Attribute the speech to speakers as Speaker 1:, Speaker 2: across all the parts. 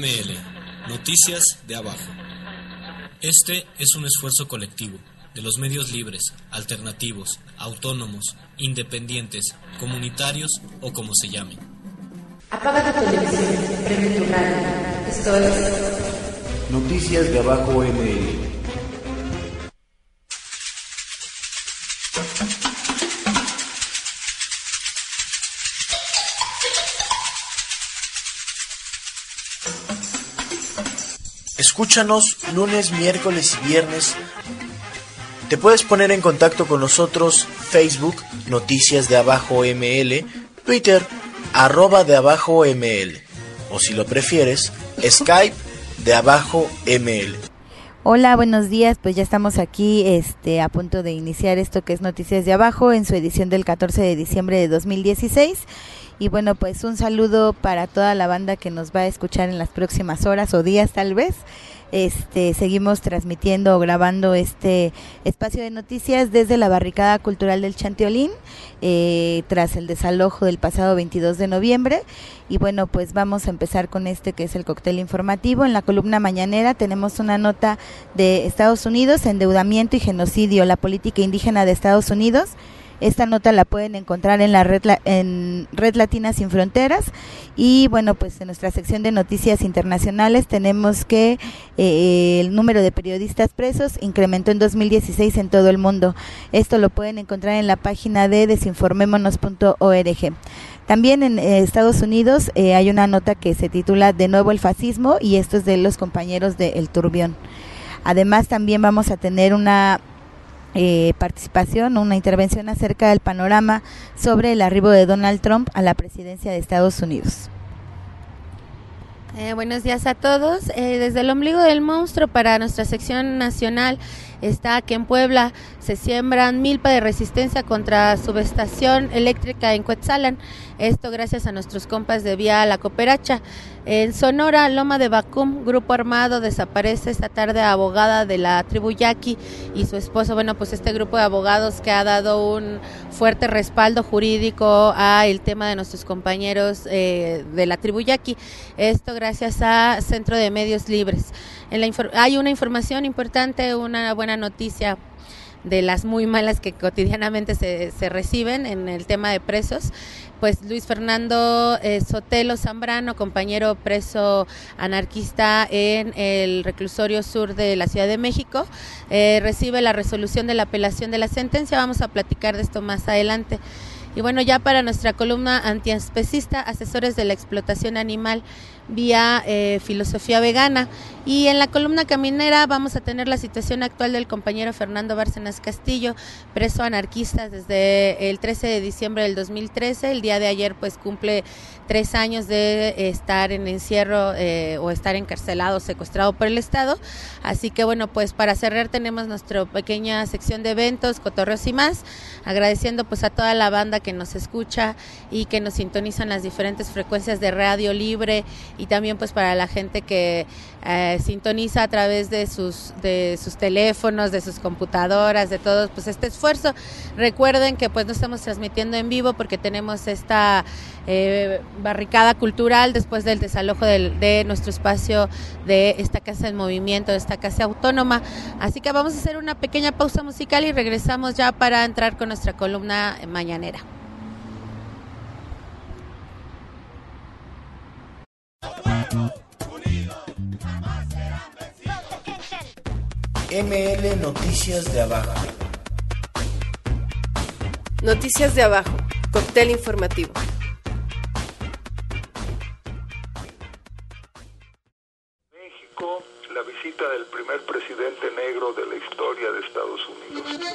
Speaker 1: ML, Noticias de Abajo. Este es un esfuerzo colectivo de los medios libres, alternativos, autónomos, independientes, comunitarios o como se llamen.
Speaker 2: Apaga tu televisión, prende tu radio. Esto es
Speaker 3: Noticias de Abajo ML. Escúchanos lunes, miércoles y viernes. Te puedes poner en contacto con nosotros Facebook, Noticias de Abajo ML, Twitter, @de Abajo ML, o si lo prefieres, Skype de Abajo ML.
Speaker 4: Hola, buenos días, pues ya estamos aquí a punto de iniciar esto que es Noticias de Abajo en su edición del 14 de diciembre de 2016. Y bueno, pues un saludo para toda la banda que nos va a escuchar en las próximas horas o días tal vez. Seguimos transmitiendo o grabando este espacio de noticias desde la Barricada Cultural del Chanteolín, tras el desalojo del pasado 22 de noviembre. Y bueno, pues vamos a empezar con que es el cóctel informativo. En la columna mañanera tenemos una nota de Estados Unidos, endeudamiento y genocidio, la política indígena de Estados Unidos. Esta nota la pueden encontrar en la Red Latina Sin Fronteras. Y bueno, pues en nuestra sección de noticias internacionales tenemos que el número de periodistas presos incrementó en 2016 en todo el mundo. Esto lo pueden encontrar en la página de desinformémonos.org. También en Estados Unidos hay una nota que se titula De nuevo el fascismo, y esto es de los compañeros de El Turbión. Además también vamos a tener una participación, una intervención acerca del panorama sobre el arribo de Donald Trump a la presidencia de Estados Unidos.
Speaker 5: Buenos días a todos. Desde el ombligo del monstruo para nuestra sección nacional está que en Puebla se siembran milpa de resistencia contra subestación eléctrica en Cuetzalan. Esto gracias a nuestros compas de Vía La Cooperacha. En Sonora, Loma de Bacum, grupo armado desaparece esta tarde abogada de la tribu Yaqui y su esposo. Bueno, pues este grupo de abogados que ha dado un fuerte respaldo jurídico a el tema de nuestros compañeros de la tribu Yaqui. Esto gracias a Centro de Medios Libres. Hay una información importante, una buena noticia de las muy malas que cotidianamente se reciben en el tema de presos. Pues Luis Fernando Sotelo Zambrano, compañero preso anarquista en el reclusorio sur de la Ciudad de México, recibe la resolución de la apelación de la sentencia. Vamos a platicar de esto más adelante. Y bueno, ya para nuestra columna antiespecista, asesores de la explotación animal vía filosofía vegana. Y en la columna caminera vamos a tener la situación actual del compañero Fernando Bárcenas Castillo, preso anarquista desde el 13 de diciembre del 2013. El día de ayer pues cumple 3 años de estar en encierro o estar encarcelado, secuestrado por el Estado. Así que bueno, pues para cerrar tenemos nuestra pequeña sección de eventos, cotorreos y más, agradeciendo pues a toda la banda que nos escucha y que nos sintonizan las diferentes frecuencias de radio libre, y también pues para la gente que sintoniza a través de sus teléfonos, de sus computadoras, de todos pues este esfuerzo. Recuerden que pues no estamos transmitiendo en vivo porque tenemos esta barricada cultural después del desalojo de nuestro espacio, de esta casa en movimiento, de esta casa autónoma. Así que vamos a hacer una pequeña pausa musical y regresamos ya para entrar con nuestra columna mañanera.
Speaker 3: ML Noticias de Abajo.
Speaker 6: Noticias de Abajo, cóctel informativo.
Speaker 7: México, la visita del primer presidente negro de la historia de Estados Unidos.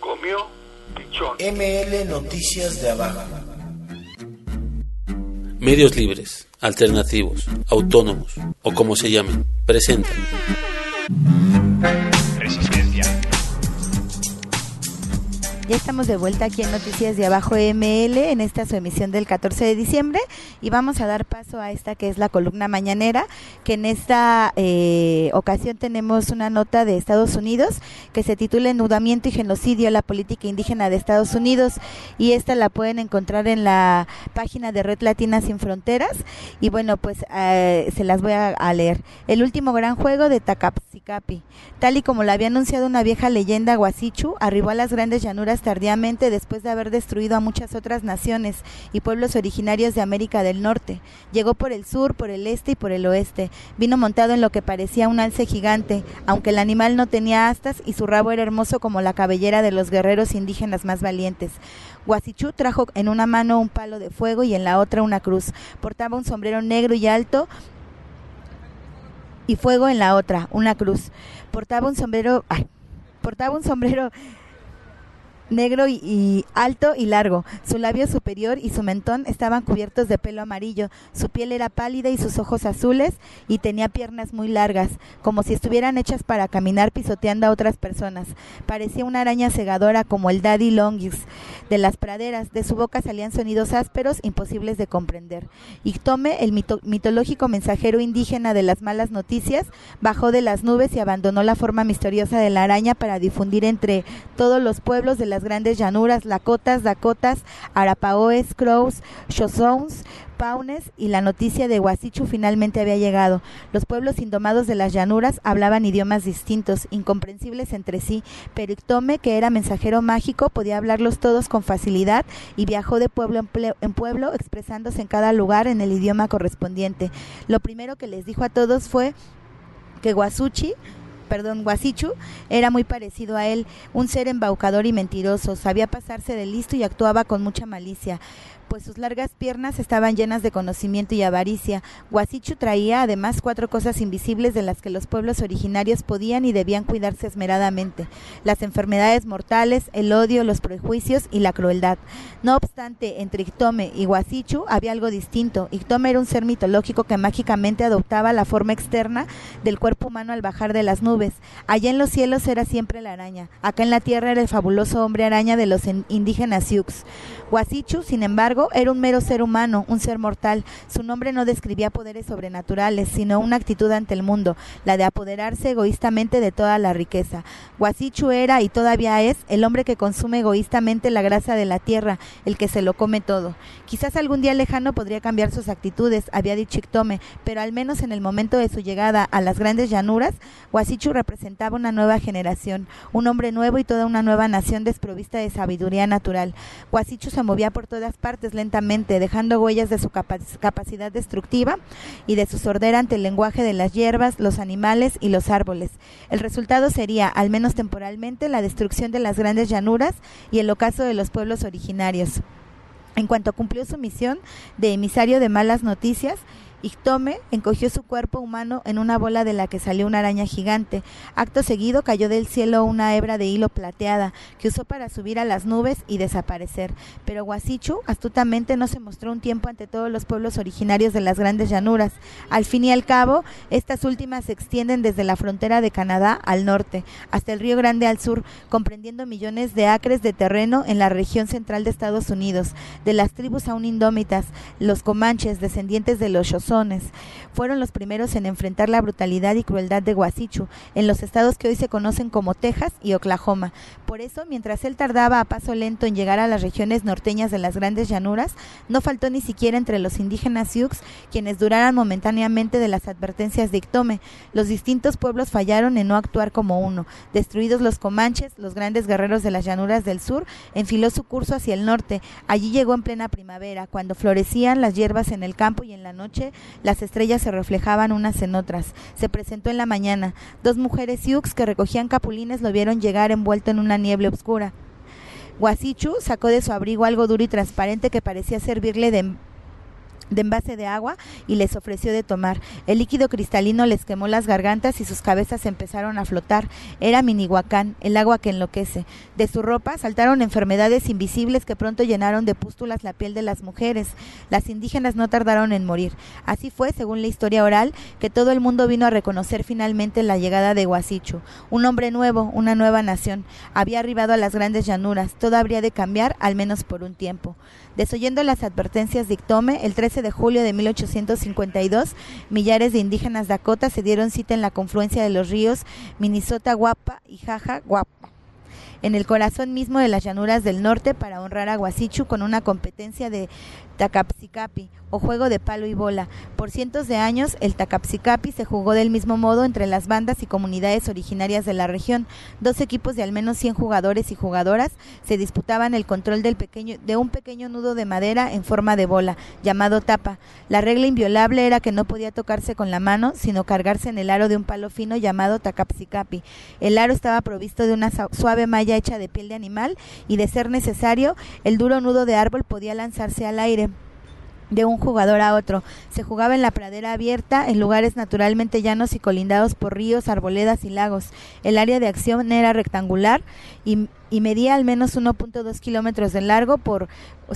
Speaker 7: comió pichón.
Speaker 3: ML Noticias de Abajo.
Speaker 8: Medios libres, alternativos, autónomos o como se llamen, presentan
Speaker 9: Resistencia.
Speaker 4: Ya estamos de vuelta aquí en Noticias de Abajo ML en esta su emisión del 14 de diciembre y vamos a dar paso a esta que es la columna mañanera, que en esta ocasión tenemos una nota de Estados Unidos que se titula Enudamiento y genocidio, la política indígena de Estados Unidos, y esta la pueden encontrar en la página de Red Latina Sin Fronteras y bueno, pues se las voy a leer. El último gran juego de Tacapsicapi. Tal y como lo había anunciado una vieja leyenda, Huasichu arribó a las grandes llanuras tardíamente después de haber destruido a muchas otras naciones y pueblos originarios de América del Norte. Llegó por el sur, por el este y por el oeste. Vino montado en lo que parecía un alce gigante, aunque el animal no tenía astas y su rabo era hermoso como la cabellera de los guerreros indígenas más valientes. Huasichu trajo en una mano un palo de fuego y en la otra una cruz. Portaba un sombrero negro y alto y fuego en la otra, una cruz. Portaba un sombrero negro y alto y largo. Su labio superior y su mentón estaban cubiertos de pelo amarillo. Su piel era pálida y sus ojos azules, y tenía piernas muy largas, como si estuvieran hechas para caminar pisoteando a otras personas. Parecía una araña segadora como el Daddy Longis de las praderas. De su boca salían sonidos ásperos, imposibles de comprender. Ictome, el mitológico mensajero indígena de las malas noticias, bajó de las nubes y abandonó la forma misteriosa de la araña para difundir entre todos los pueblos de las grandes llanuras, Lakotas, Dakotas, Arapahoes, Crows, Shoshones, Paunes, y la noticia de Huasichu finalmente había llegado. Los pueblos indomados de las llanuras hablaban idiomas distintos, incomprensibles entre sí, pero Ictome, que era mensajero mágico, podía hablarlos todos con facilidad y viajó de pueblo en pueblo, expresándose en cada lugar en el idioma correspondiente. Lo primero que les dijo a todos fue que Huasichu era muy parecido a él, un ser embaucador y mentiroso. Sabía pasarse de listo y actuaba con mucha malicia, pues sus largas piernas estaban llenas de conocimiento y avaricia. Huasichu traía además 4 cosas invisibles de las que los pueblos originarios podían y debían cuidarse esmeradamente: las enfermedades mortales, el odio, los prejuicios y la crueldad. No obstante, entre Ictome y Huasichu había algo distinto. Ictome era un ser mitológico que mágicamente adoptaba la forma externa del cuerpo humano al bajar de las nubes. Allá en los cielos era siempre la araña, acá en la tierra era el fabuloso hombre araña de los indígenas Sioux. Huasichu, sin embargo, era un mero ser humano, un ser mortal. Su nombre no describía poderes sobrenaturales, sino una actitud ante el mundo, la de apoderarse egoístamente de toda la riqueza. Huasichu era, y todavía es, el hombre que consume egoístamente la grasa de la tierra, el que se lo come todo. Quizás algún día lejano podría cambiar sus actitudes, había dicho Ictome, pero al menos en el momento de su llegada a las grandes llanuras, Huasichu representaba una nueva generación, un hombre nuevo y toda una nueva nación desprovista de sabiduría natural. Huasichu se movía por todas partes lentamente, dejando huellas de su capacidad destructiva y de su sordera ante el lenguaje de las hierbas, los animales y los árboles. El resultado sería, al menos temporalmente, la destrucción de las grandes llanuras y el ocaso de los pueblos originarios. En cuanto cumplió su misión de emisario de malas noticias, Ictome encogió su cuerpo humano en una bola de la que salió una araña gigante. Acto seguido cayó del cielo una hebra de hilo plateada que usó para subir a las nubes y desaparecer. Pero Huasichu astutamente no se mostró un tiempo ante todos los pueblos originarios de las grandes llanuras. Al fin y al cabo, estas últimas se extienden desde la frontera de Canadá al norte, hasta el Río Grande al sur, comprendiendo millones de acres de terreno en la región central de Estados Unidos. De las tribus aún indómitas, los comanches, descendientes de los Shosones, fueron los primeros en enfrentar la brutalidad y crueldad de Huasichu en los estados que hoy se conocen como Texas y Oklahoma. Por eso, mientras él tardaba a paso lento en llegar a las regiones norteñas de las grandes llanuras, no faltó ni siquiera entre los indígenas Sioux quienes duraran momentáneamente de las advertencias de Ictome. Los distintos pueblos fallaron en no actuar como uno. Destruidos los comanches, los grandes guerreros de las llanuras del sur, enfiló su curso hacia el norte. Allí llegó en plena primavera, cuando florecían las hierbas en el campo y en la noche las estrellas se reflejaban unas en otras. Se presentó en la mañana. 2 mujeres Sioux que recogían capulines lo vieron llegar envuelto en una niebla oscura. Huasichu sacó de su abrigo algo duro y transparente que parecía servirle de de envase de agua y les ofreció de tomar. El líquido cristalino les quemó las gargantas y sus cabezas empezaron a flotar. Era Minihuacán, el agua que enloquece. De su ropa saltaron enfermedades invisibles que pronto llenaron de pústulas la piel de las mujeres. Las indígenas no tardaron en morir. Así fue, según la historia oral, que todo el mundo vino a reconocer finalmente la llegada de Huasichu. Un hombre nuevo, una nueva nación. Había arribado a las grandes llanuras. Todo habría de cambiar, al menos por un tiempo. Desoyendo las advertencias de Ictome, el 13 de julio de 1852, millares de indígenas Dakota se dieron cita en la confluencia de los ríos Minnesota Guapa y Jaja Guapa, en el corazón mismo de las llanuras del norte, para honrar a Huasichu con una competencia de Tacapsicapi, o juego de palo y bola. Por cientos de años, el Tacapsicapi se jugó del mismo modo entre las bandas y comunidades originarias de la región. 2 equipos de al menos 100 jugadores y jugadoras se disputaban el control de un pequeño nudo de madera en forma de bola, llamado tapa. La regla inviolable era que no podía tocarse con la mano, sino cargarse en el aro de un palo fino llamado Tacapsicapi. El aro estaba provisto de una suave malla hecha de piel de animal y, de ser necesario, el duro nudo de árbol podía lanzarse al aire de un jugador a otro. Se jugaba en la pradera abierta, en lugares naturalmente llanos y colindados por ríos, arboledas y lagos. El área de acción era rectangular y medía al menos 1.2 kilómetros de largo por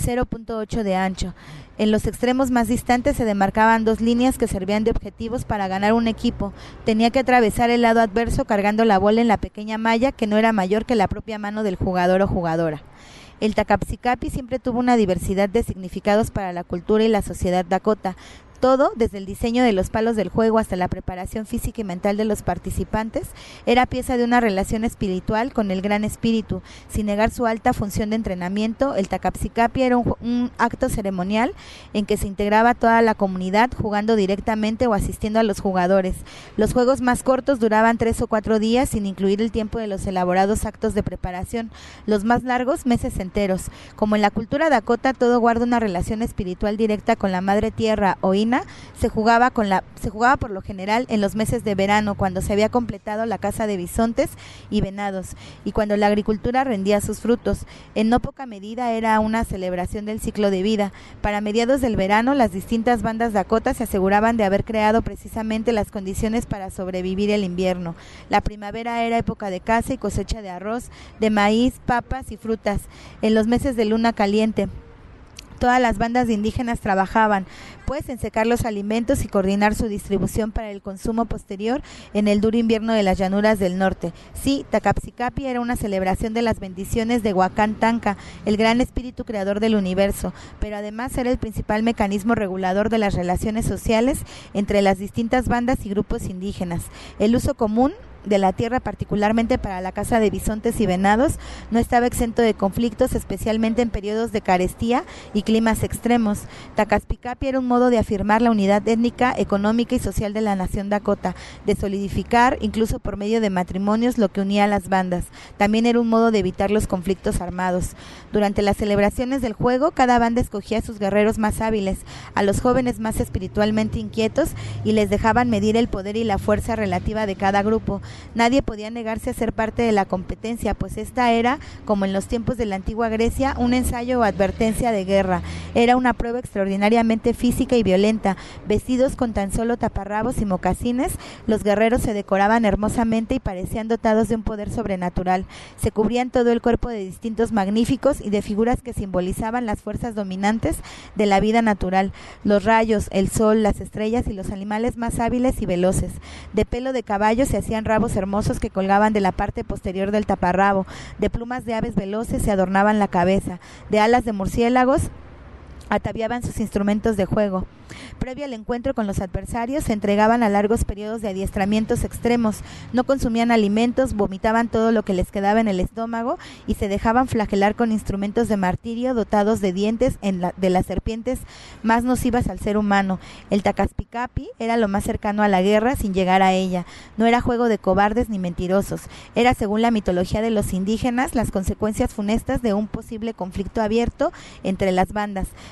Speaker 4: 0.8 de ancho. En los extremos más distantes se demarcaban 2 líneas que servían de objetivos para ganar un equipo. Tenía que atravesar el lado adverso cargando la bola en la pequeña malla, que no era mayor que la propia mano del jugador o jugadora. El Tacapsicapi siempre tuvo una diversidad de significados para la cultura y la sociedad Dakota. Todo, desde el diseño de los palos del juego hasta la preparación física y mental de los participantes, era pieza de una relación espiritual con el Gran Espíritu. Sin negar su alta función de entrenamiento, el Tacapsicapi era un acto ceremonial en que se integraba toda la comunidad, jugando directamente o asistiendo a los jugadores. Los juegos más cortos duraban 3 o 4 días, sin incluir el tiempo de los elaborados actos de preparación. Los más largos, meses enteros. Como en la cultura Dakota todo guarda una relación espiritual directa con la Madre Tierra o Ina, se jugaba por lo general en los meses de verano, cuando se había completado la caza de bisontes y venados, y cuando la agricultura rendía sus frutos. En no poca medida era una celebración del ciclo de vida. Para mediados del verano, las distintas bandas Dakota se aseguraban de haber creado precisamente las condiciones para sobrevivir el invierno. La primavera era época de caza y cosecha de arroz, de maíz, papas y frutas. En los meses de luna caliente, todas las bandas de indígenas trabajaban, pues, en secar los alimentos y coordinar su distribución para el consumo posterior en el duro invierno de las llanuras del norte. Sí, Tacapsicapi era una celebración de las bendiciones de Huacán Tanca, el gran espíritu creador del universo, pero además era el principal mecanismo regulador de las relaciones sociales entre las distintas bandas y grupos indígenas. El uso común de la tierra, particularmente para la caza de bisontes y venados, no estaba exento de conflictos, especialmente en periodos de carestía y climas extremos. Tacapsicapi era un modo de afirmar la unidad étnica, económica y social de la nación Dakota, de solidificar, incluso por medio de matrimonios, lo que unía a las bandas. También era un modo de evitar los conflictos armados. Durante las celebraciones del juego, cada banda escogía a sus guerreros más hábiles, a los jóvenes más espiritualmente inquietos, y les dejaban medir el poder y la fuerza relativa de cada grupo. Nadie podía negarse a ser parte de la competencia, pues esta era, como en los tiempos de la antigua Grecia, un ensayo o advertencia de guerra. Era una prueba extraordinariamente física y violenta. Vestidos con tan solo taparrabos y mocasines, los guerreros se decoraban hermosamente y parecían dotados de un poder sobrenatural. Se cubrían todo el cuerpo de distintos magníficos y de figuras que simbolizaban las fuerzas dominantes de la vida natural: los rayos, el sol, las estrellas y los animales más hábiles y veloces. De pelo de caballo se hacían rabos hermosos que colgaban de la parte posterior del taparrabo. De plumas de aves veloces se adornaban la cabeza. De alas de murciélagos ataviaban sus instrumentos de juego. Previo al encuentro con los adversarios, se entregaban a largos periodos de adiestramientos extremos. No consumían alimentos, vomitaban todo lo que les quedaba en el estómago y se dejaban flagelar con instrumentos de martirio dotados de dientes de las serpientes más nocivas al ser humano. El Tacapsicapi era lo más cercano a la guerra sin llegar a ella. No era juego de cobardes ni mentirosos. Era, según la mitología de los indígenas, las consecuencias funestas de un posible conflicto abierto entre las bandas.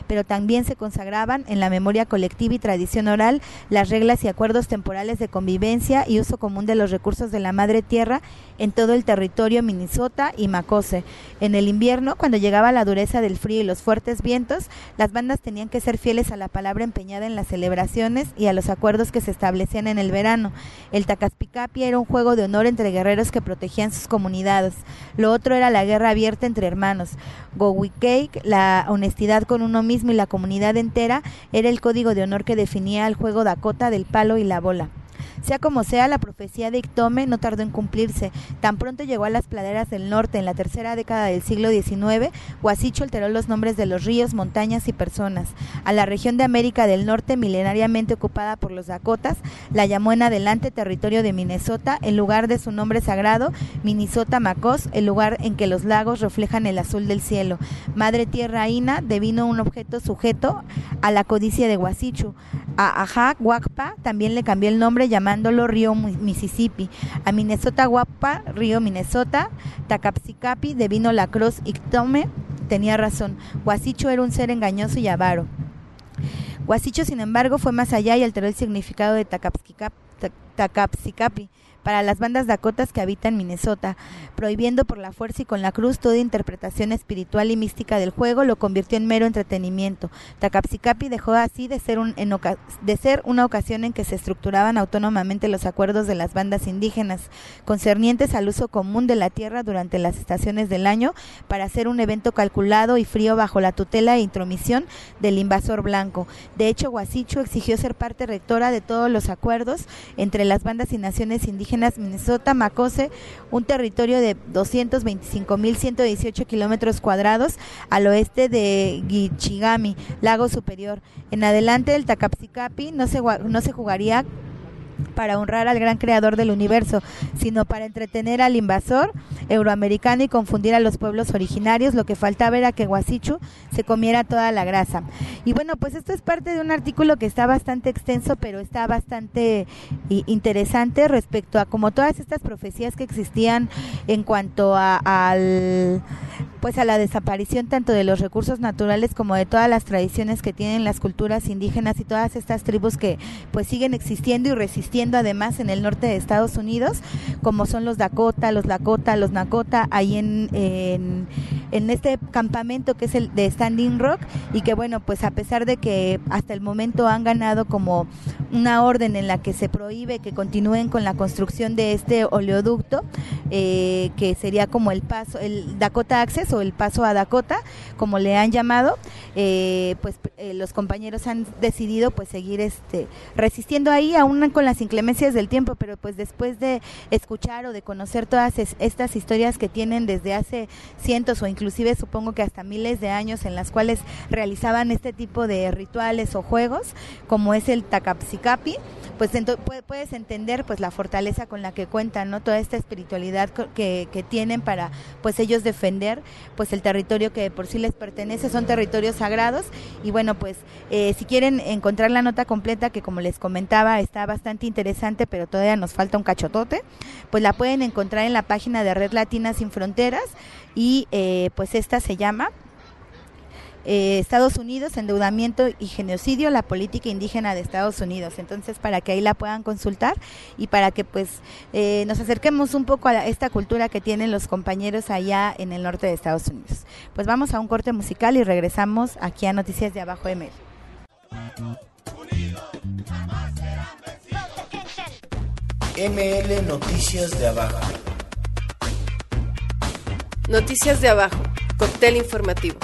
Speaker 4: pero también se consagraban en la memoria colectiva y tradición oral las reglas y acuerdos temporales de convivencia y uso común de los recursos de la madre tierra en todo el territorio Minnesota y Makose. En el invierno, cuando llegaba la dureza del frío y los fuertes vientos, las bandas tenían que ser fieles a la palabra empeñada en las celebraciones y a los acuerdos que se establecían en el verano. El Tacaxpicapi era un juego de honor entre guerreros que protegían sus comunidades. Lo otro era la guerra abierta entre hermanos. Gowikeik, la honestidad con uno mismo y la comunidad entera, era el código de honor que definía el juego Dakota del palo y la bola. Sea como sea, la profecía de Iktomi no tardó en cumplirse. Tan pronto llegó a las praderas del norte en la tercera década del siglo XIX, Guasicho alteró los nombres de los ríos, montañas y personas. A la región de América del Norte, milenariamente ocupada por los Dakotas, la llamó en adelante territorio de Minnesota, en lugar de su nombre sagrado, Minnesota Makos, el lugar en que los lagos reflejan el azul del cielo. Madre Tierra Ina devino un objeto sujeto a la codicia de Guasicho. A Ajá Huacpa también le cambió el nombre llamándolo río Mississippi. A Minnesota Huacpa, río Minnesota. Tacaxpicapi devino la cruz. Iktomi tenía razón. Guasicho era un ser engañoso y avaro. Guasicho, sin embargo, fue más allá y alteró el significado de Tacaxpicapi para las bandas dakotas que habitan Minnesota, prohibiendo por la fuerza y con la cruz toda interpretación espiritual y mística del juego, lo convirtió en mero entretenimiento. Tacaxpicapi dejó así de ser una ocasión en que se estructuraban autónomamente los acuerdos de las bandas indígenas, concernientes al uso común de la tierra durante las estaciones del año, para hacer un evento calculado y frío bajo la tutela e intromisión del invasor blanco. De hecho, Guasicho exigió ser parte rectora de todos los acuerdos entre las bandas y naciones indígenas Minnesota, Makose, un territorio de 225.118 kilómetros cuadrados al oeste de Gichigami, lago superior. En adelante, el Tacaxpicapi no se jugaría para honrar al gran creador del universo, sino para entretener al invasor euroamericano y confundir a los pueblos originarios. Lo que faltaba era que Guasicho se comiera toda la grasa. Y bueno, pues esto es parte de un artículo que está bastante extenso, pero está bastante interesante respecto a como todas estas profecías que existían en cuanto a la desaparición tanto de los recursos naturales como de todas las tradiciones que tienen las culturas indígenas y todas estas tribus que pues siguen existiendo y resistiendo además en el norte de Estados Unidos, como son los Dakota, los Lakota, los Nakota, ahí en este campamento que es el de Standing Rock, y que bueno, pues a pesar de que hasta el momento han ganado como una orden en la que se prohíbe que continúen con la construcción de este oleoducto, que sería como el Dakota Access o el paso a Dakota, como le han llamado, los compañeros han decidido pues seguir resistiendo ahí, aún con las inclemencias del tiempo, pero pues después de escuchar o de conocer todas estas historias que tienen desde hace cientos o inclusive supongo que hasta miles de años, en las cuales realizaban este tipo de rituales o juegos, como es el Tacaxpicapi, pues puedes entender pues la fortaleza con la que cuentan, ¿no? Toda esta espiritualidad que tienen para pues ellos defender pues el territorio que por sí les pertenece, son territorios sagrados. Y bueno, pues si quieren encontrar la nota completa, que como les comentaba está bastante interesante, pero todavía nos falta un cachotote, pues la pueden encontrar en la página de Red Latina Sin Fronteras, y pues esta se llama Estados Unidos, endeudamiento y genocidio, la política indígena de Estados Unidos. Entonces, para que ahí la puedan consultar y para que pues nos acerquemos un poco a esta cultura que tienen los compañeros allá en el norte de Estados Unidos. Pues vamos a un corte musical y regresamos aquí a Noticias de Abajo ML.
Speaker 3: ML Noticias de Abajo.
Speaker 6: Noticias de Abajo, cóctel informativo.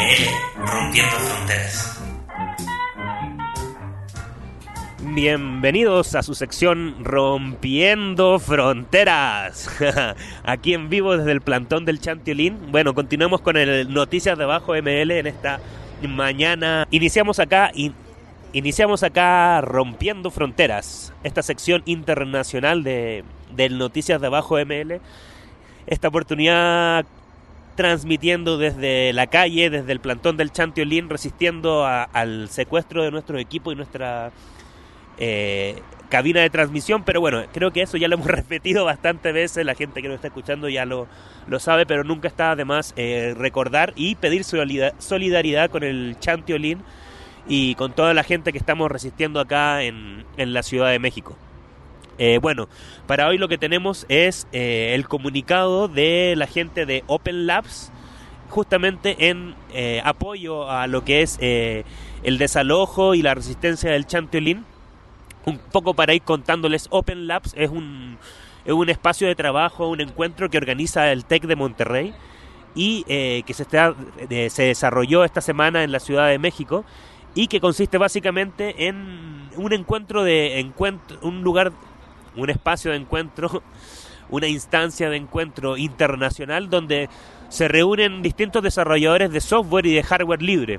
Speaker 9: ML, Rompiendo Fronteras.
Speaker 10: Bienvenidos a su sección Rompiendo Fronteras. Aquí en vivo desde el plantón del Chantiolín. Bueno, continuamos con el Noticias de Abajo ML en esta mañana. Iniciamos acá Rompiendo Fronteras, esta sección internacional del Noticias de Abajo ML. Esta oportunidad transmitiendo desde la calle, desde el plantón del Chantiolín, resistiendo al secuestro de nuestro equipo y nuestra cabina de transmisión. Pero bueno, creo que eso ya lo hemos repetido bastantes veces, la gente que nos está escuchando ya lo sabe, pero nunca está de más recordar y pedir solidaridad con el Chantiolín y con toda la gente que estamos resistiendo acá en la Ciudad de México. Bueno, para hoy lo que tenemos es el comunicado de la gente de Open Labs, justamente en apoyo a lo que es el desalojo y la resistencia del Chantiolín. Un poco para ir contándoles, Open Labs es un espacio de trabajo, un encuentro que organiza el TEC de Monterrey y que se desarrolló esta semana en la Ciudad de México, y que consiste básicamente en un un espacio de encuentro, una instancia de encuentro internacional donde se reúnen distintos desarrolladores de software y de hardware libre.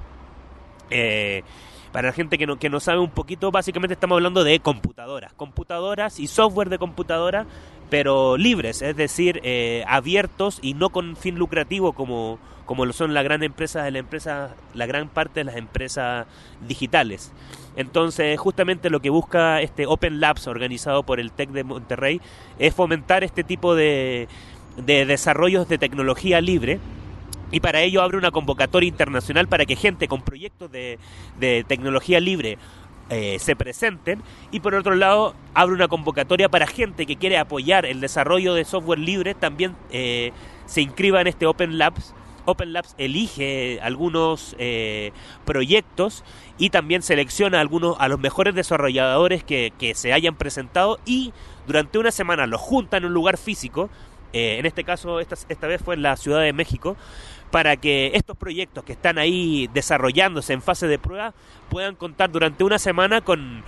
Speaker 10: Para la gente que no sabe un poquito, básicamente estamos hablando de computadoras y software de computadora, pero libres, es decir, abiertos y no con fin lucrativo como lo son la gran parte de las empresas digitales. Entonces, justamente lo que busca este Open Labs, organizado por el TEC de Monterrey, es fomentar este tipo de desarrollos de tecnología libre. Y para ello abre una convocatoria internacional para que gente con proyectos de tecnología libre se presenten, y por otro lado abre una convocatoria para gente que quiere apoyar el desarrollo de software libre, también se inscriba en este Open Labs. Open Labs elige algunos proyectos y también selecciona a los mejores desarrolladores que se hayan presentado, y durante una semana los junta en un lugar físico. En este caso, esta vez fue en la Ciudad de México, para que estos proyectos que están ahí desarrollándose en fase de prueba puedan contar durante una semana con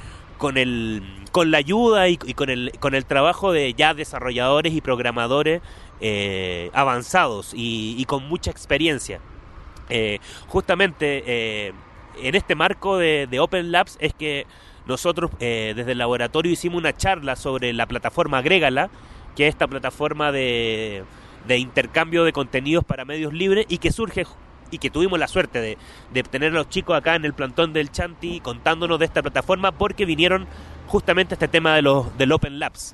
Speaker 10: la ayuda y con el trabajo de ya desarrolladores y programadores avanzados y con mucha experiencia. Justamente en este marco de Open Labs es que nosotros desde el laboratorio hicimos una charla sobre la plataforma Agrégala, que es esta plataforma de intercambio de contenidos para medios libres, y que surge y que tuvimos la suerte de tener a los chicos acá en el plantón del Chanti contándonos de esta plataforma, porque vinieron justamente a este tema del Open Labs.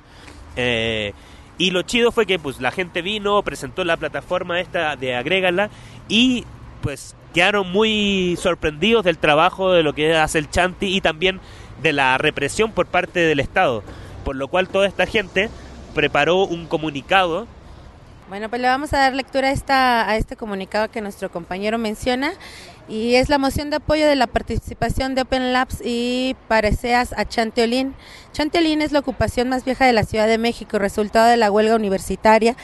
Speaker 10: Y lo chido fue que pues la gente vino, presentó la plataforma esta de Agrégala, y pues quedaron muy sorprendidos del trabajo de lo que hace el Chanti y también de la represión por parte del Estado, por lo cual toda esta gente preparó un comunicado.
Speaker 5: Bueno, pues le vamos a dar lectura a este comunicado que nuestro compañero menciona, y es la moción de apoyo de la participación de Open Labs y Pareceas a Chantiolín. Chantiolín es la ocupación más vieja de la Ciudad de México, resultado de la huelga universitaria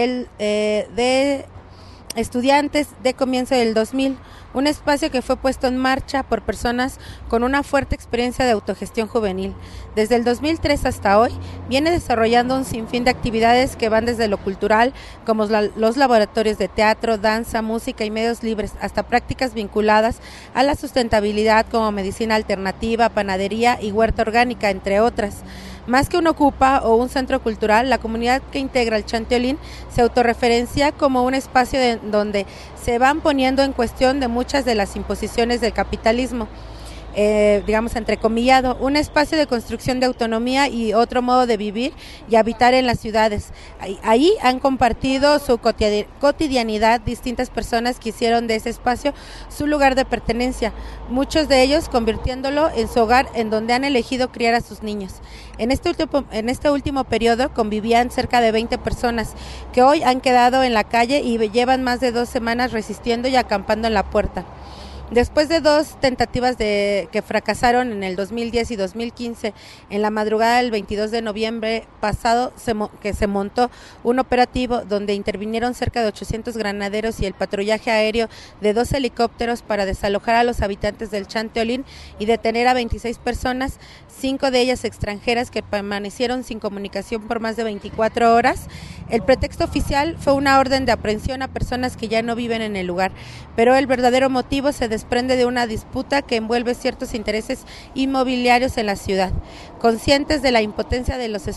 Speaker 5: de estudiantes de comienzo del 2000, un espacio que fue puesto en marcha por personas con una fuerte experiencia de autogestión juvenil. Desde el 2003 hasta hoy viene desarrollando un sinfín de actividades que van desde lo cultural, como los laboratorios de teatro, danza, música y medios libres, hasta prácticas vinculadas a la sustentabilidad como medicina alternativa, panadería y huerta orgánica, entre otras. Más que un ocupa o un centro cultural, la comunidad que integra el Chantiolín se autorreferencia como un espacio donde se van poniendo en cuestión de muchas de las imposiciones del capitalismo, digamos entrecomillado, un espacio de construcción de autonomía y otro modo de vivir y habitar en las ciudades. Ahí han compartido su cotidianidad distintas personas que hicieron de ese espacio su lugar de pertenencia, muchos de ellos convirtiéndolo en su hogar, en donde han elegido criar a sus niños. En este último periodo convivían cerca de 20 personas que hoy han quedado en la calle y llevan más de 2 semanas resistiendo y acampando en la puerta. Después de 2 tentativas que fracasaron en el 2010 y 2015, en la madrugada del 22 de noviembre pasado que se montó un operativo donde intervinieron cerca de 800 granaderos y el patrullaje aéreo de 2 helicópteros para desalojar a los habitantes del Chanteolín y detener a 26 personas, 5 de ellas extranjeras que permanecieron sin comunicación por más de 24 horas. El pretexto oficial fue una orden de aprehensión a personas que ya no viven en el lugar, pero el verdadero motivo se desprende de una disputa que envuelve ciertos intereses inmobiliarios en la ciudad. Conscientes de la importancia de los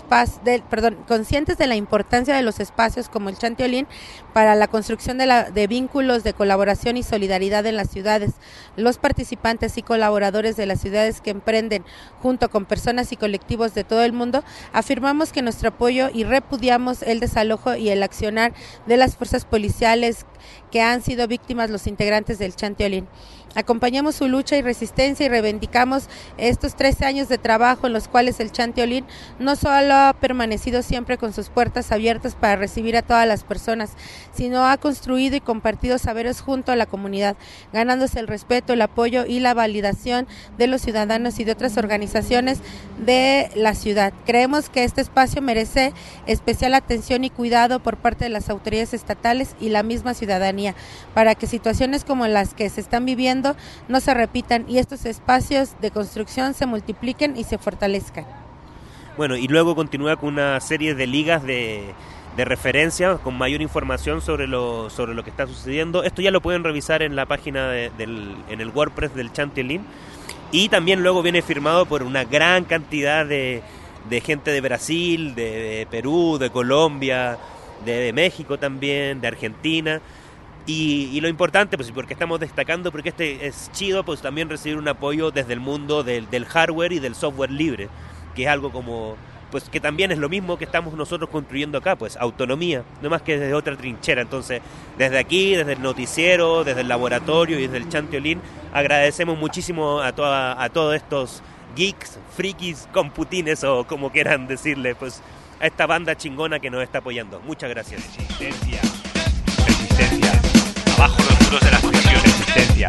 Speaker 5: espacios como el Chanteolín para la construcción de vínculos de colaboración y solidaridad en las ciudades, los participantes y colaboradores de las ciudades que emprenden junto con personas y colectivos de todo el mundo, afirmamos que nuestro apoyo y repudiamos el desalojo y el accionar de las fuerzas policiales que han sido víctimas los integrantes del Chanteolín. Acompañamos su lucha y resistencia y reivindicamos estos 13 años de trabajo en los cuales el Chanteolín no solo ha permanecido siempre con sus puertas abiertas para recibir a todas las personas, sino ha construido y compartido saberes junto a la comunidad, ganándose el respeto, el apoyo y la validación de los ciudadanos y de otras organizaciones de la ciudad. Creemos que este espacio merece especial atención y cuidado por parte de las autoridades estatales y la misma ciudadanía, para que situaciones como las que se están viviendo no se repitan y estos espacios de construcción se multipliquen y se fortalezcan.
Speaker 10: Bueno, y luego continúa con una serie de ligas de referencia con mayor información sobre lo que está sucediendo. Esto ya lo pueden revisar en la página en el WordPress del Chanteolín, y también luego viene firmado por una gran cantidad de gente de Brasil, de Perú, de Colombia, de México también, de Argentina. Y lo importante, pues porque estamos destacando, porque es chido, pues también recibir un apoyo desde el mundo del hardware y del software libre, que es algo como, pues que también es lo mismo que estamos nosotros construyendo acá, pues autonomía, no más que desde otra trinchera. Entonces, desde aquí, desde el noticiero, desde el laboratorio y desde el Chanteolín, agradecemos muchísimo a todos estos geeks, frikis, computines o como quieran decirle, pues a esta banda chingona que nos está apoyando. Muchas gracias.
Speaker 11: Resistencia. Abajo los muros de la fundación. Resistencia.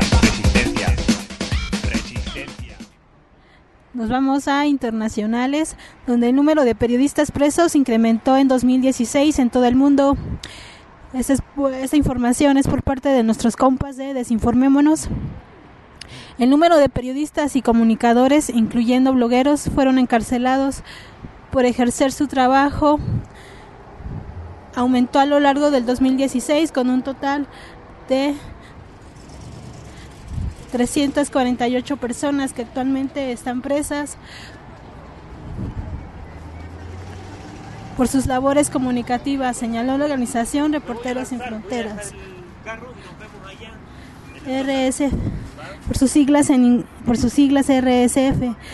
Speaker 12: Nos vamos a internacionales, donde el número de periodistas presos incrementó en 2016 en todo el mundo. Esta información es por parte de nuestros compas de Desinformémonos. El número de periodistas y comunicadores, incluyendo blogueros, fueron encarcelados por ejercer su trabajo. Aumentó a lo largo del 2016 con un total de 348 personas que actualmente están presas por sus labores comunicativas, señaló la organización Reporteros Sin Fronteras. RSF, por sus siglas RSF.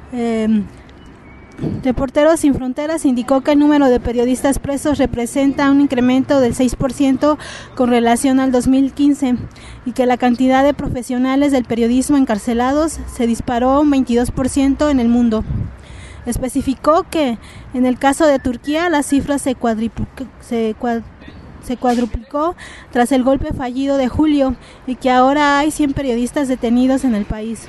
Speaker 12: Reporteros Sin Fronteras indicó que el número de periodistas presos representa un incremento del 6% con relación al 2015 y que la cantidad de profesionales del periodismo encarcelados se disparó un 22% en el mundo. Especificó que en el caso de Turquía la cifra se cuadruplicó tras el golpe fallido de julio y que ahora hay 100 periodistas detenidos en el país.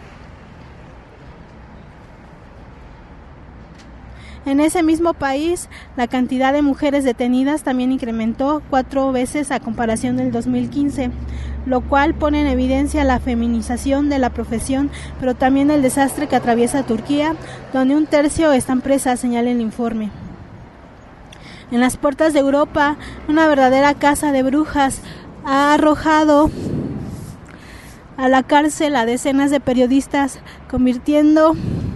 Speaker 12: En ese mismo país, la cantidad de mujeres detenidas también incrementó 4 veces a comparación del 2015, lo cual pone en evidencia la feminización de la profesión, pero también el desastre que atraviesa Turquía, donde 1/3 están presas, señala el informe. En las puertas de Europa, una verdadera casa de brujas ha arrojado a la cárcel a decenas de periodistas, convirtiendo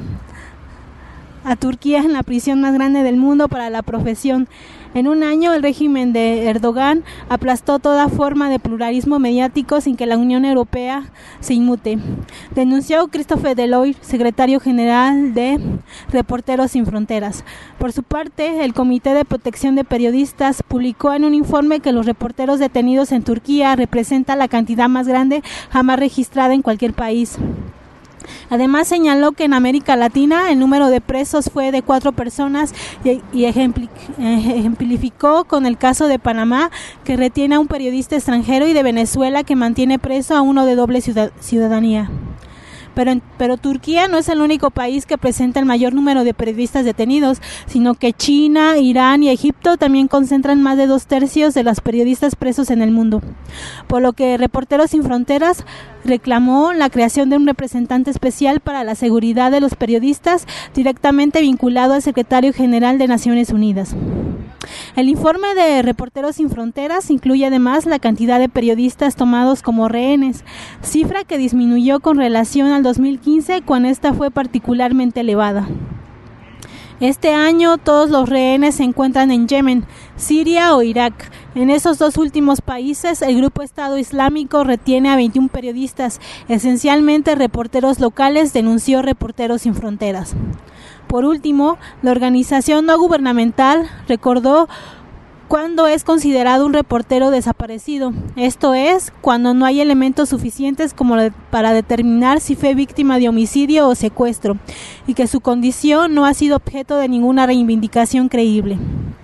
Speaker 12: a Turquía en la prisión más grande del mundo para la profesión. En un año, el régimen de Erdogan aplastó toda forma de pluralismo mediático sin que la Unión Europea se inmute, denunció Christophe Deloire, secretario general de Reporteros Sin Fronteras. Por su parte, el Comité de Protección de Periodistas publicó en un informe que los reporteros detenidos en Turquía representan la cantidad más grande jamás registrada en cualquier país. Además señaló que en América Latina el número de presos fue de 4 personas y ejemplificó con el caso de Panamá, que retiene a un periodista extranjero, y de Venezuela, que mantiene preso a uno de doble ciudadanía. Pero Turquía no es el único país que presenta el mayor número de periodistas detenidos, sino que China, Irán y Egipto también concentran más de 2/3 de los periodistas presos en el mundo. Por lo que Reporteros Sin Fronteras reclamó la creación de un representante especial para la seguridad de los periodistas, directamente vinculado al secretario general de Naciones Unidas. El informe de Reporteros Sin Fronteras incluye además la cantidad de periodistas tomados como rehenes, cifra que disminuyó con relación al 2015, cuando esta fue particularmente elevada. Este año todos los rehenes se encuentran en Yemen, Siria o Irak. En esos 2 últimos países, el grupo Estado Islámico retiene a 21 periodistas, esencialmente reporteros locales, denunció Reporteros Sin Fronteras. Por último, la organización no gubernamental recordó cuándo es considerado un reportero desaparecido. Esto es, cuando no hay elementos suficientes como para determinar si fue víctima de homicidio o secuestro, y que su condición no ha sido objeto de ninguna reivindicación creíble.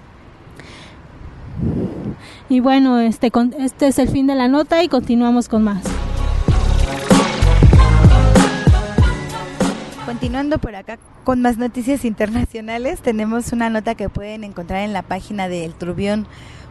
Speaker 12: Y bueno, este es el fin de la nota y continuamos con más.
Speaker 4: Continuando por acá con más noticias internacionales, tenemos una nota que pueden encontrar en la página de eltrubión.org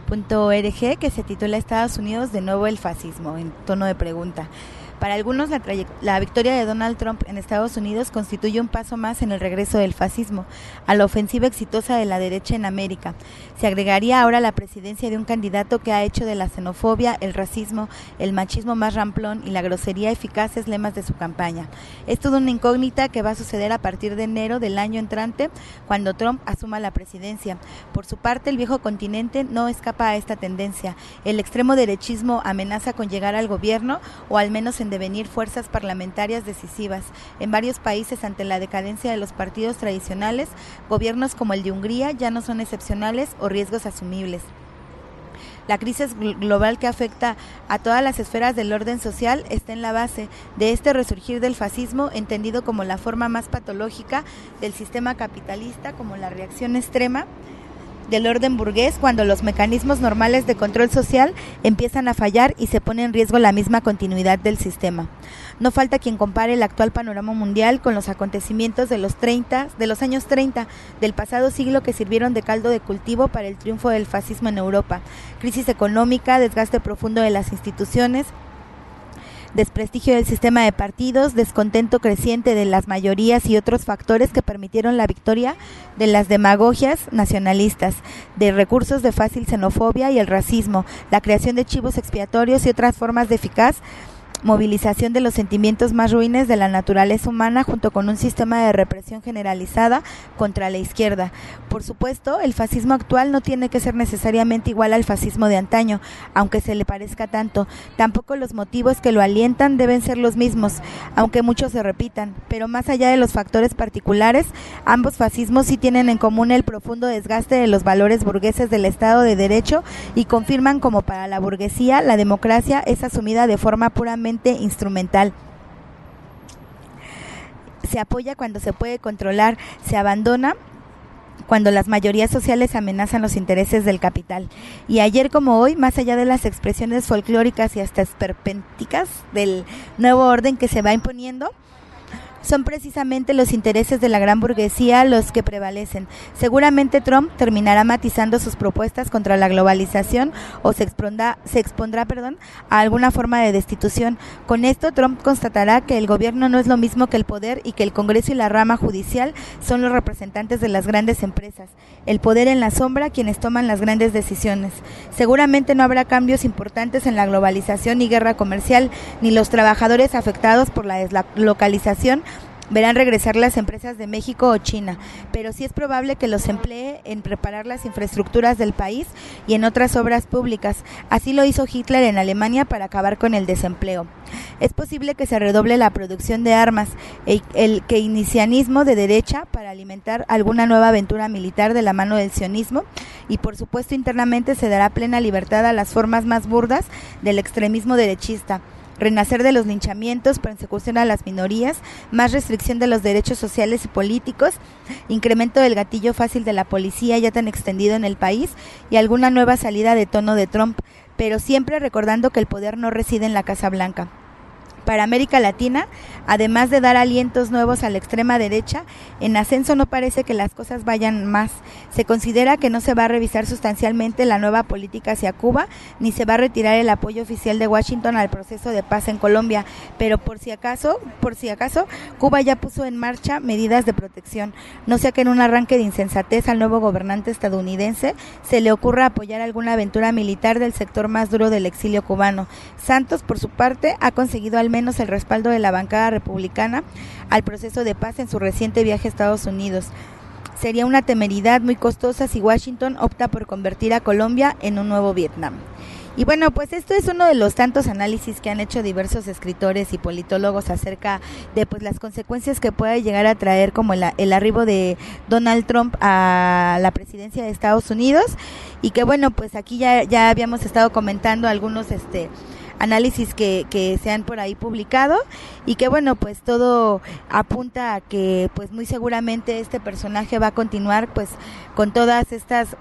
Speaker 4: que se titula Estados Unidos de nuevo el fascismo, en tono de pregunta. Para algunos, la victoria de Donald Trump en Estados Unidos constituye un paso más en el regreso del fascismo, a la ofensiva exitosa de la derecha en América. Se agregaría ahora la presidencia de un candidato que ha hecho de la xenofobia, el racismo, el machismo más ramplón y la grosería eficaces lemas de su campaña. Es toda una incógnita que va a suceder a partir de enero del año entrante, cuando Trump asuma la presidencia. Por su parte, el viejo continente no escapa a esta tendencia. El extremo derechismo amenaza con llegar al gobierno, o al menos en devenir fuerzas parlamentarias decisivas. En varios países, ante la decadencia de los partidos tradicionales, gobiernos como el de Hungría ya no son excepcionales o riesgos asumibles. La crisis global que afecta a todas las esferas del orden social está en la base de este resurgir del fascismo, entendido como la forma más patológica del sistema capitalista, como la reacción extrema del orden burgués cuando los mecanismos normales de control social empiezan a fallar y se pone en riesgo la misma continuidad del sistema. No falta quien compare el actual panorama mundial con los acontecimientos de los años 30 del pasado siglo, que sirvieron de caldo de cultivo para el triunfo del fascismo en Europa. Crisis económica, desgaste profundo de las instituciones, desprestigio del sistema de partidos, descontento creciente de las mayorías y otros factores que permitieron la victoria de las demagogias nacionalistas, de recursos de fácil xenofobia y el racismo, la creación de chivos expiatorios y otras formas de eficaz movilización de los sentimientos más ruines de la naturaleza humana, junto con un sistema de represión generalizada contra la izquierda. Por supuesto, el fascismo actual no tiene que ser necesariamente igual al fascismo de antaño, aunque se le parezca tanto. Tampoco los motivos que lo alientan deben ser los mismos, aunque muchos se repitan. Pero más allá de los factores particulares, ambos fascismos sí tienen en común el profundo desgaste de los valores burgueses del Estado de Derecho, y confirman como para la burguesía la democracia es asumida de forma puramente instrumental. Se apoya cuando se puede controlar, se abandona cuando las mayorías sociales amenazan los intereses del capital. Y ayer como hoy, más allá de las expresiones folclóricas y hasta esperpénticas del nuevo orden que se va imponiendo, son precisamente los intereses de la gran burguesía los que prevalecen. Seguramente Trump terminará matizando sus propuestas contra la globalización o se expondrá a alguna forma de destitución. Con esto, Trump constatará que el gobierno no es lo mismo que el poder y que el Congreso y la rama judicial son los representantes de las grandes empresas. El poder en la sombra, quienes toman las grandes decisiones. Seguramente no habrá cambios importantes en la globalización ni guerra comercial, ni los trabajadores afectados por la deslocalización verán regresar las empresas de México o China, pero sí es probable que los emplee en preparar las infraestructuras del país y en otras obras públicas. Así lo hizo Hitler en Alemania para acabar con el desempleo. Es posible que se redoble la producción de armas, el keynesianismo de derecha para alimentar alguna nueva aventura militar de la mano del sionismo, y por supuesto internamente se dará plena libertad a las formas más burdas del extremismo derechista. renacer de los linchamientos, persecución a las minorías, más restricción de los derechos sociales y políticos, incremento del gatillo fácil de la policía ya tan extendido en el país y alguna nueva salida de tono de Trump, pero siempre recordando que el poder no reside en la Casa Blanca. Para América Latina, además de dar alientos nuevos a la extrema derecha, en ascenso no parece que las cosas vayan más. Se considera que no se va a revisar sustancialmente la nueva política hacia Cuba, ni se va a retirar el apoyo oficial de Washington al proceso de paz en Colombia, pero por si acaso, Cuba ya puso en marcha medidas de protección. No sea que en un arranque de insensatez al nuevo gobernante estadounidense se le ocurra apoyar alguna aventura militar del sector más duro del exilio cubano. Santos, por su parte, ha conseguido al menos el respaldo de la bancada republicana al proceso de paz en su reciente viaje a Estados Unidos. Sería una temeridad muy costosa si Washington opta por convertir a Colombia en un nuevo Vietnam. Y bueno, pues esto es uno de los tantos análisis que han hecho diversos escritores y politólogos acerca de pues las consecuencias que puede llegar a traer como el arribo de Donald Trump a la presidencia de Estados Unidos, y que bueno, pues aquí ya habíamos estado comentando algunos análisis que se han por ahí publicado, y que bueno, pues todo apunta a que pues muy seguramente este personaje va a continuar pues con todas estas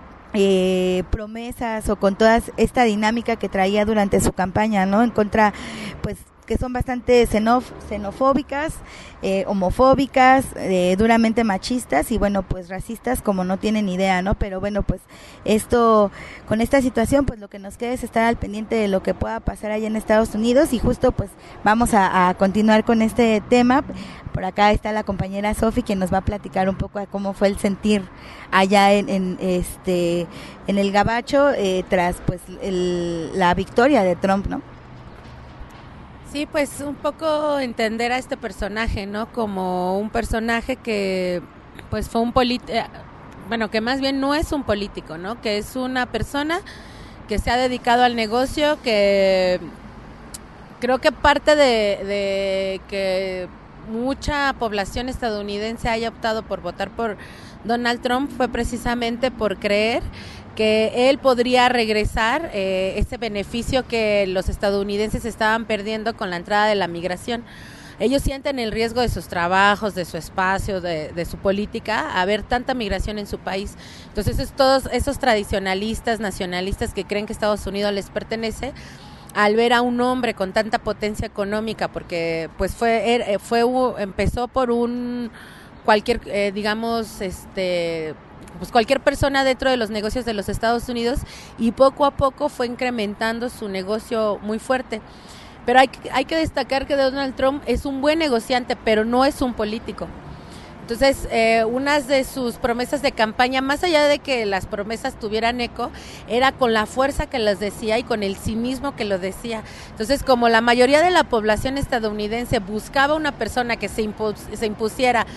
Speaker 4: promesas o con toda esta dinámica que traía durante su campaña, ¿no? En contra, pues, que son bastante xenofóbicas, homofóbicas, duramente machistas y bueno, pues racistas como no tienen idea, ¿no? Pero bueno, pues con esta situación, pues lo que nos queda es estar al pendiente de lo que pueda pasar allá en Estados Unidos, y justo pues vamos a continuar con este tema. Por acá está la compañera Sofi, quien nos va a platicar un poco de cómo fue el sentir allá en el Gabacho tras pues la victoria de Trump, ¿no?
Speaker 5: Sí, pues un poco entender a este personaje, ¿no? Como un personaje que pues fue un que más bien no es un político, ¿no? Que es una persona que se ha dedicado al negocio, que creo que parte de que mucha población estadounidense haya optado por votar por Donald Trump fue precisamente por creer que él podría regresar ese beneficio que los estadounidenses estaban perdiendo con la entrada de la migración. Ellos sienten el riesgo de sus trabajos, de su espacio, de su política, haber tanta migración en su país. Entonces todos esos tradicionalistas, nacionalistas que creen que Estados Unidos les pertenece, al ver a un hombre con tanta potencia económica, porque pues empezó por cualquier cualquier persona dentro de los negocios de los Estados Unidos, y poco a poco fue incrementando su negocio muy fuerte. Pero hay que destacar que Donald Trump es un buen negociante, pero no es un político. Entonces, unas de sus promesas de campaña, más allá de que las promesas tuvieran eco, era con la fuerza que las decía y con el cinismo que lo decía. Entonces, como la mayoría de la población estadounidense buscaba una persona que se impusiera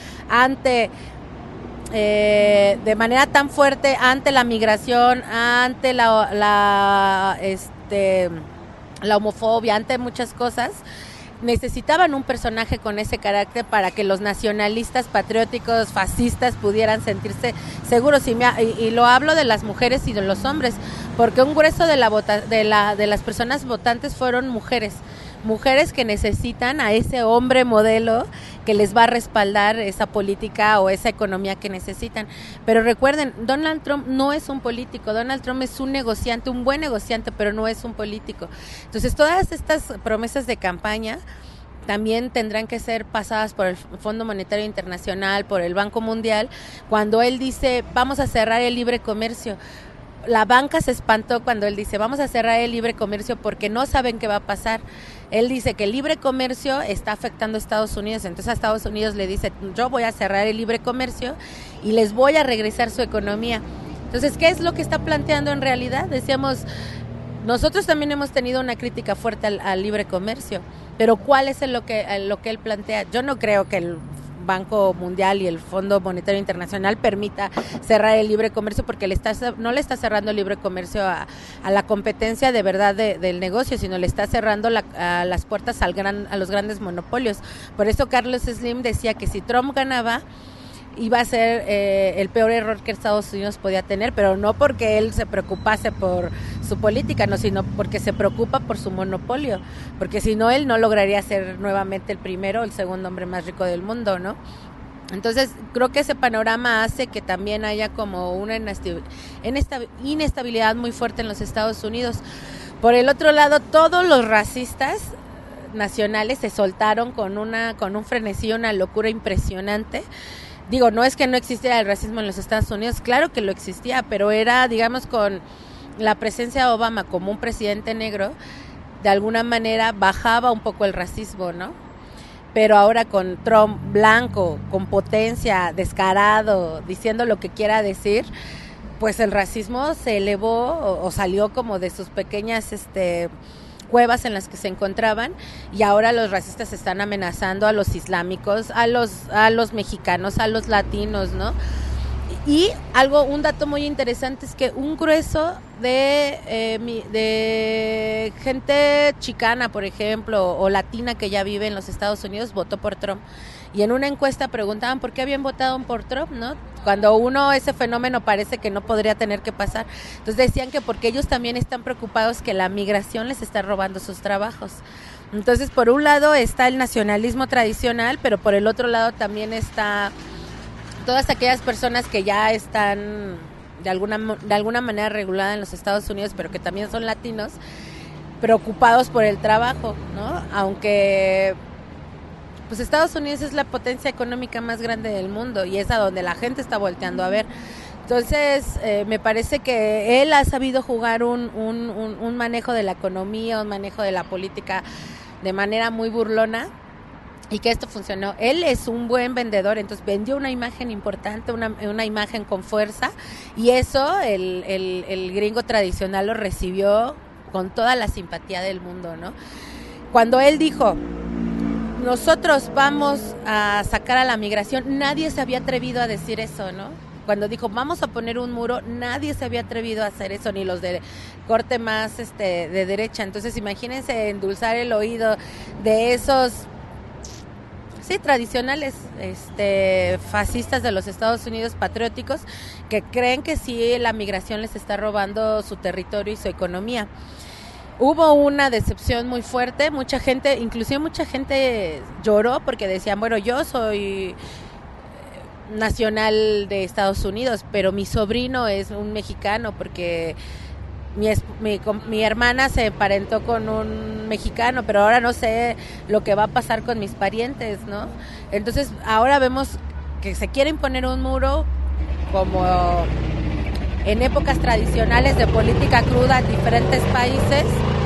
Speaker 5: de manera tan fuerte ante la migración, ante la homofobia, ante muchas cosas, necesitaban un personaje con ese carácter para que los nacionalistas, patrióticos, fascistas pudieran sentirse seguros, y lo hablo de las mujeres y de los hombres, porque un grueso de las personas votantes fueron mujeres que necesitan a ese hombre modelo que les va a respaldar esa política o esa economía que necesitan. Pero recuerden, Donald Trump no es un político, Donald Trump es un negociante, un buen negociante, pero no es un político. Entonces, todas estas promesas de campaña también tendrán que ser pasadas por el Fondo Monetario Internacional, por el Banco Mundial, cuando él dice, vamos a cerrar el libre comercio. La banca se espantó cuando él dice, vamos a cerrar el libre comercio porque no saben qué va a pasar. Él dice que el libre comercio está afectando a Estados Unidos, entonces a Estados Unidos le dice, yo voy a cerrar el libre comercio y les voy a regresar su economía. Entonces, ¿qué es lo que está planteando en realidad? Decíamos, nosotros también hemos tenido una crítica fuerte al libre comercio, pero ¿cuál es lo que él plantea? Yo no creo que el Banco Mundial y el Fondo Monetario Internacional permita cerrar el libre comercio, porque no le está cerrando el libre comercio a la competencia de verdad del negocio, sino le está cerrando las puertas a los grandes monopolios. Por eso Carlos Slim decía que si Trump ganaba, iba a ser el peor error que Estados Unidos podía tener, pero no porque él se preocupase por su política, no, sino porque se preocupa por su monopolio, porque si no él no lograría ser nuevamente el primero o el segundo hombre más rico del mundo, ¿no? Entonces creo que ese panorama hace que también haya como una inestabilidad muy fuerte en los Estados Unidos. Por el otro lado, todos los racistas nacionales se soltaron con un frenesí, una locura impresionante. Digo, no es que no existiera el racismo en los Estados Unidos, claro que lo existía, pero era, digamos, con la presencia de Obama como un presidente negro, de alguna manera bajaba un poco el racismo, ¿no? Pero ahora con Trump blanco, con potencia, descarado, diciendo lo que quiera decir, pues el racismo se elevó o salió como de sus pequeñas cuevas en las que se encontraban, y ahora los racistas están amenazando a los islámicos, a los mexicanos, a los latinos, ¿no? Y un dato muy interesante es que un grueso de gente chicana, por ejemplo, o latina que ya vive en los Estados Unidos, votó por Trump. Y en una encuesta preguntaban por qué habían votado por Trump, ¿no? Cuando ese fenómeno parece que no podría tener que pasar. Entonces decían que porque ellos también están preocupados que la migración les está robando sus trabajos. Entonces, por un lado está el nacionalismo tradicional, pero por el otro lado también está todas aquellas personas que ya están de alguna manera reguladas en los Estados Unidos, pero que también son latinos, preocupados por el trabajo, ¿no? Aunque pues Estados Unidos es la potencia económica más grande del mundo y es a donde la gente está volteando a ver. Entonces, me parece que él ha sabido jugar un manejo de la economía, un manejo de la política de manera muy burlona, y que esto funcionó. Él es un buen vendedor, entonces vendió una imagen importante, una imagen con fuerza, y eso el gringo tradicional lo recibió con toda la simpatía del mundo, ¿no? Cuando él dijo, nosotros vamos a sacar a la migración, nadie se había atrevido a decir eso, ¿no? Cuando dijo, vamos a poner un muro, nadie se había atrevido a hacer eso, ni los de corte más de derecha. Entonces, imagínense endulzar el oído de esos tradicionales fascistas de los Estados Unidos, patrióticos, que creen que sí la migración les está robando su territorio y su economía. Hubo una decepción muy fuerte, mucha gente lloró porque decían, bueno, yo soy nacional de Estados Unidos, pero mi sobrino es un mexicano porque mi hermana se emparentó con un mexicano, pero ahora no sé lo que va a pasar con mis parientes, ¿no? Entonces ahora vemos que se quiere imponer un muro como en épocas tradicionales de política cruda en diferentes países,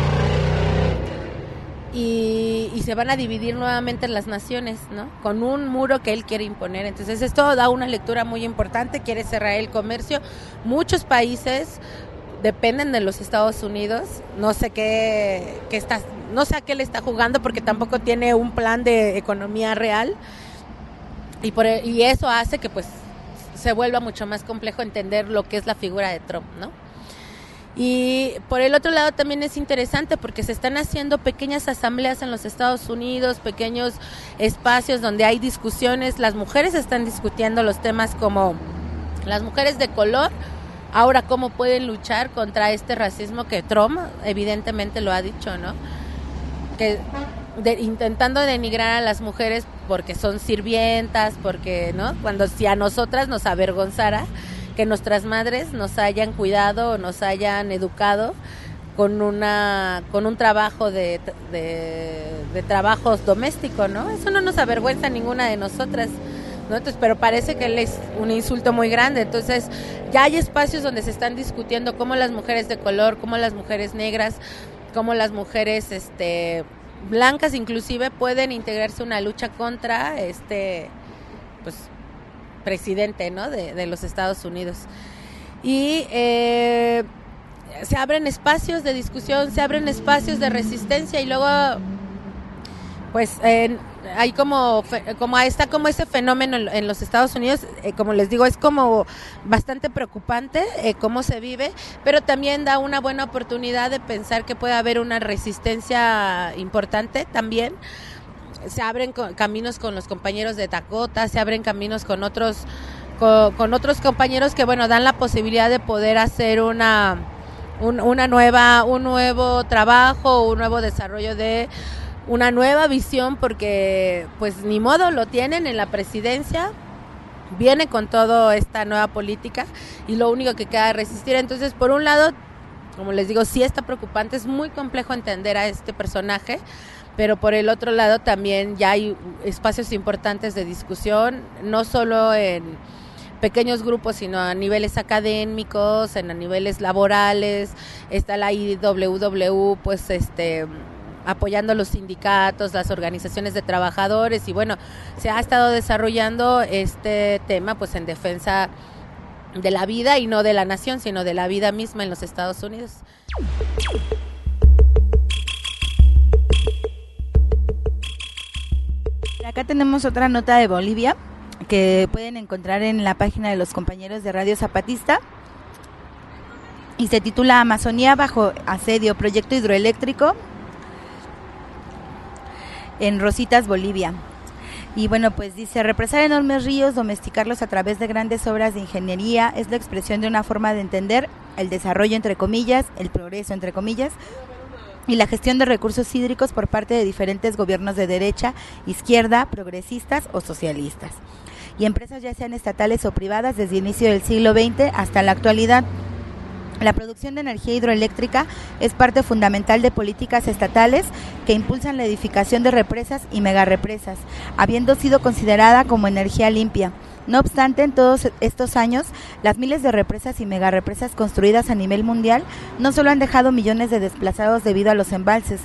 Speaker 5: y se van a dividir nuevamente las naciones, ¿no? Con un muro que él quiere imponer. Entonces esto da una lectura muy importante. Quiere cerrar el comercio. Muchos países dependen de los Estados Unidos. No sé no sé a qué le está jugando, porque tampoco tiene un plan de economía real, y eso hace que pues se vuelva mucho más complejo entender lo que es la figura de Trump, ¿no? Y por el otro lado también es interesante porque se están haciendo pequeñas asambleas en los Estados Unidos, pequeños espacios donde hay discusiones. Las mujeres están discutiendo los temas como las mujeres de color, ahora cómo pueden luchar contra este racismo que Trump evidentemente lo ha dicho, ¿no? Que intentando denigrar a las mujeres porque son sirvientas, porque, ¿no? Cuando si a nosotras nos avergonzara que nuestras madres nos hayan cuidado o nos hayan educado con un trabajo de trabajos domésticos, ¿no? Eso no nos avergüenza a ninguna de nosotras, ¿no? Entonces, pero parece que es un insulto muy grande. Entonces ya hay espacios donde se están discutiendo cómo las mujeres de color, cómo las mujeres negras, cómo las mujeres blancas inclusive pueden integrarse a una lucha contra pues presidente, ¿no? de los Estados Unidos. Y se abren espacios de discusión, se abren espacios de resistencia, y luego pues hay como está como ese fenómeno en los Estados Unidos, como les digo, es como bastante preocupante cómo se vive, pero también da una buena oportunidad de pensar que puede haber una resistencia importante también. Se abren caminos con los compañeros de Dakota, se abren caminos con otros compañeros que, bueno, dan la posibilidad de poder hacer una un nuevo trabajo, un nuevo desarrollo de una nueva visión, porque pues ni modo, lo tienen en la presidencia, viene con toda esta nueva política y lo único que queda es resistir. Entonces, por un lado, como les digo, sí está preocupante, es muy complejo entender a este personaje, pero por el otro lado también ya hay espacios importantes de discusión, no solo en pequeños grupos, sino a niveles académicos, a niveles laborales. Está la IWW, pues apoyando a los sindicatos, las organizaciones de trabajadores, y bueno, se ha estado desarrollando este tema pues en defensa de la vida, y no de la nación, sino de la vida misma en los Estados Unidos.
Speaker 4: Acá tenemos otra nota de Bolivia que pueden encontrar en la página de los compañeros de Radio Zapatista y se titula Amazonía bajo asedio, proyecto hidroeléctrico en Rositas, Bolivia. Y bueno, pues dice, represar enormes ríos, domesticarlos a través de grandes obras de ingeniería es la expresión de una forma de entender el desarrollo, entre comillas, el progreso, entre comillas, y la gestión de recursos hídricos por parte de diferentes gobiernos de derecha, izquierda, progresistas o socialistas, y empresas ya sean estatales o privadas desde el inicio del siglo XX hasta la actualidad. La producción de energía hidroeléctrica es parte fundamental de políticas estatales que impulsan la edificación de represas y megarrepresas, habiendo sido considerada como energía limpia. No obstante, en todos estos años, las miles de represas y megarrepresas construidas a nivel mundial no solo han dejado millones de desplazados debido a los embalses,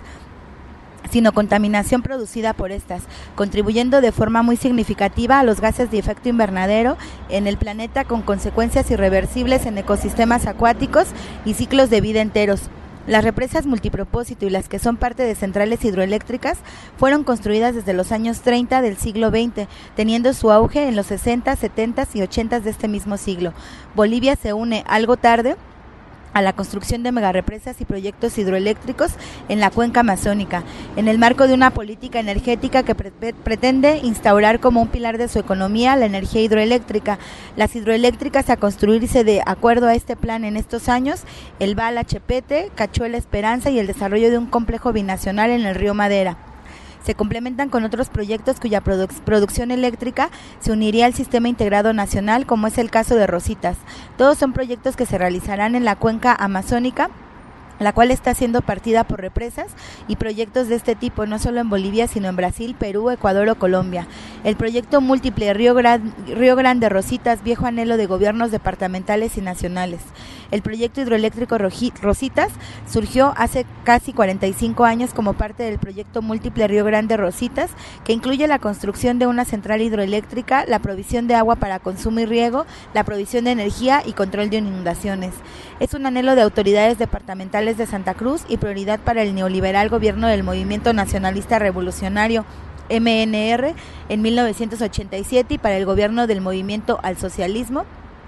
Speaker 4: sino contaminación producida por estas, contribuyendo de forma muy significativa a los gases de efecto invernadero en el planeta, con consecuencias irreversibles en ecosistemas acuáticos y ciclos de vida enteros. Las represas multipropósito y las que son parte de centrales hidroeléctricas fueron construidas desde los años 30 del siglo XX, teniendo su auge en los 60, 70 y 80 de este mismo siglo. Bolivia se une algo tarde a la construcción de megarepresas y proyectos hidroeléctricos en la cuenca amazónica, en el marco de una política energética que pretende instaurar como un pilar de su economía la energía hidroeléctrica. Las hidroeléctricas a construirse de acuerdo a este plan en estos años, el Bala Chepete, Cachuela Esperanza y el desarrollo de un complejo binacional en el río Madera. Se complementan con otros proyectos cuya producción eléctrica se uniría al sistema integrado nacional, como es el caso de Rositas. Todos son proyectos que se realizarán en la cuenca amazónica, la cual está siendo partida por represas y proyectos de este tipo, no solo en Bolivia, sino en Brasil, Perú, Ecuador o Colombia. El proyecto múltiple Río Grande Rositas, viejo anhelo de gobiernos departamentales y nacionales. El proyecto hidroeléctrico Rositas surgió hace casi 45 años como parte del proyecto múltiple Río Grande Rositas, que incluye la construcción de una central hidroeléctrica, la provisión de agua para consumo y riego, la provisión de energía y control de inundaciones. Es un anhelo de autoridades departamentales de Santa Cruz y prioridad para el neoliberal gobierno del Movimiento Nacionalista Revolucionario, MNR, en 1987 y para el gobierno del Movimiento al Socialismo.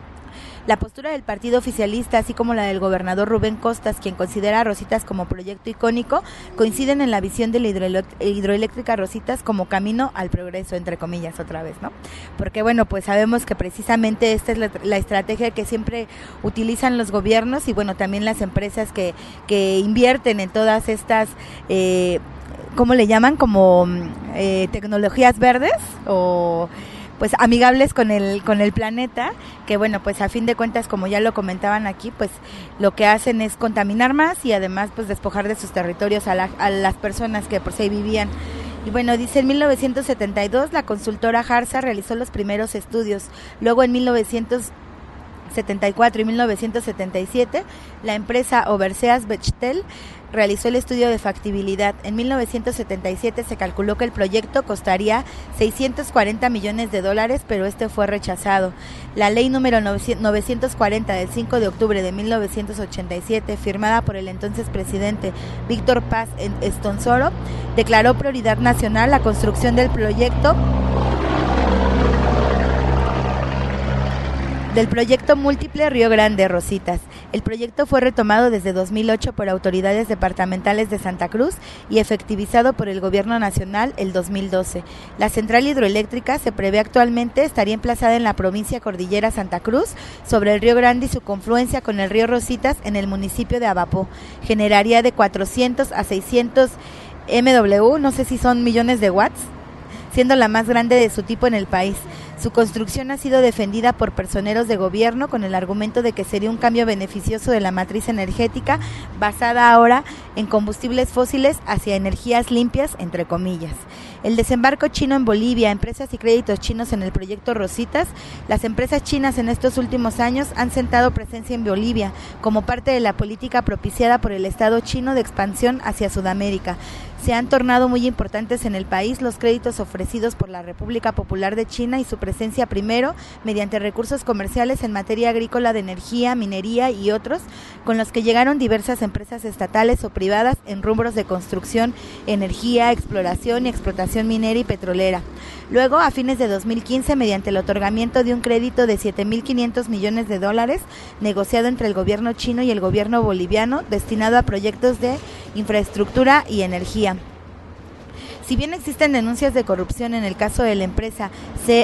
Speaker 4: La postura del partido oficialista, así como la del gobernador Rubén Costas, quien considera a Rositas como proyecto icónico, coinciden en la visión de la hidroeléctrica Rositas como camino al progreso, entre comillas, otra vez, ¿no? Porque, bueno, pues sabemos que precisamente esta es la estrategia que siempre utilizan los gobiernos y, bueno, también las empresas que invierten en todas estas, ¿cómo le llaman? Como tecnologías verdes o pues amigables con el planeta, que bueno, pues a fin de cuentas, como ya lo comentaban aquí, pues lo que hacen es contaminar más y además pues despojar de sus territorios a las personas que por sí vivían. Y bueno, dice, en 1972 la consultora Harsa realizó los primeros estudios, luego en 1974 y 1977 la empresa Overseas Bechtel realizó el estudio de factibilidad. En 1977 se calculó que el proyecto costaría $640 millones, pero este fue rechazado. La ley número 940 del 5 de octubre de 1987, firmada por el entonces presidente Víctor Paz Estoncoro, declaró prioridad nacional la construcción del proyecto múltiple Río Grande Rositas. El proyecto fue retomado desde 2008 por autoridades departamentales de Santa Cruz y efectivizado por el Gobierno Nacional el 2012. La central hidroeléctrica se prevé actualmente estaría emplazada en la provincia Cordillera Santa Cruz, sobre el Río Grande y su confluencia con el río Rositas en el municipio de Abapó. Generaría de 400 a 600 MW, no sé si son millones de watts, siendo la más grande de su tipo en el país. Su construcción ha sido defendida por personeros de gobierno con el argumento de que sería un cambio beneficioso de la matriz energética basada ahora en combustibles fósiles hacia energías limpias, entre comillas. El desembarco chino en Bolivia, empresas y créditos chinos en el proyecto Rositas. Las empresas chinas en estos últimos años han sentado presencia en Bolivia como parte de la política propiciada por el Estado chino de expansión hacia Sudamérica. Se han tornado muy importantes en el país los créditos ofrecidos por la República Popular de China y su presencia primero mediante recursos comerciales en materia agrícola, de energía, minería y otros, con los que llegaron diversas empresas estatales o privadas en rubros de construcción, energía, exploración y explotación minera y petrolera. Luego, a fines de 2015, mediante el otorgamiento de un crédito de $7.500 millones negociado entre el gobierno chino y el gobierno boliviano, destinado a proyectos de infraestructura y energía. Si bien existen denuncias de corrupción en el caso de la empresa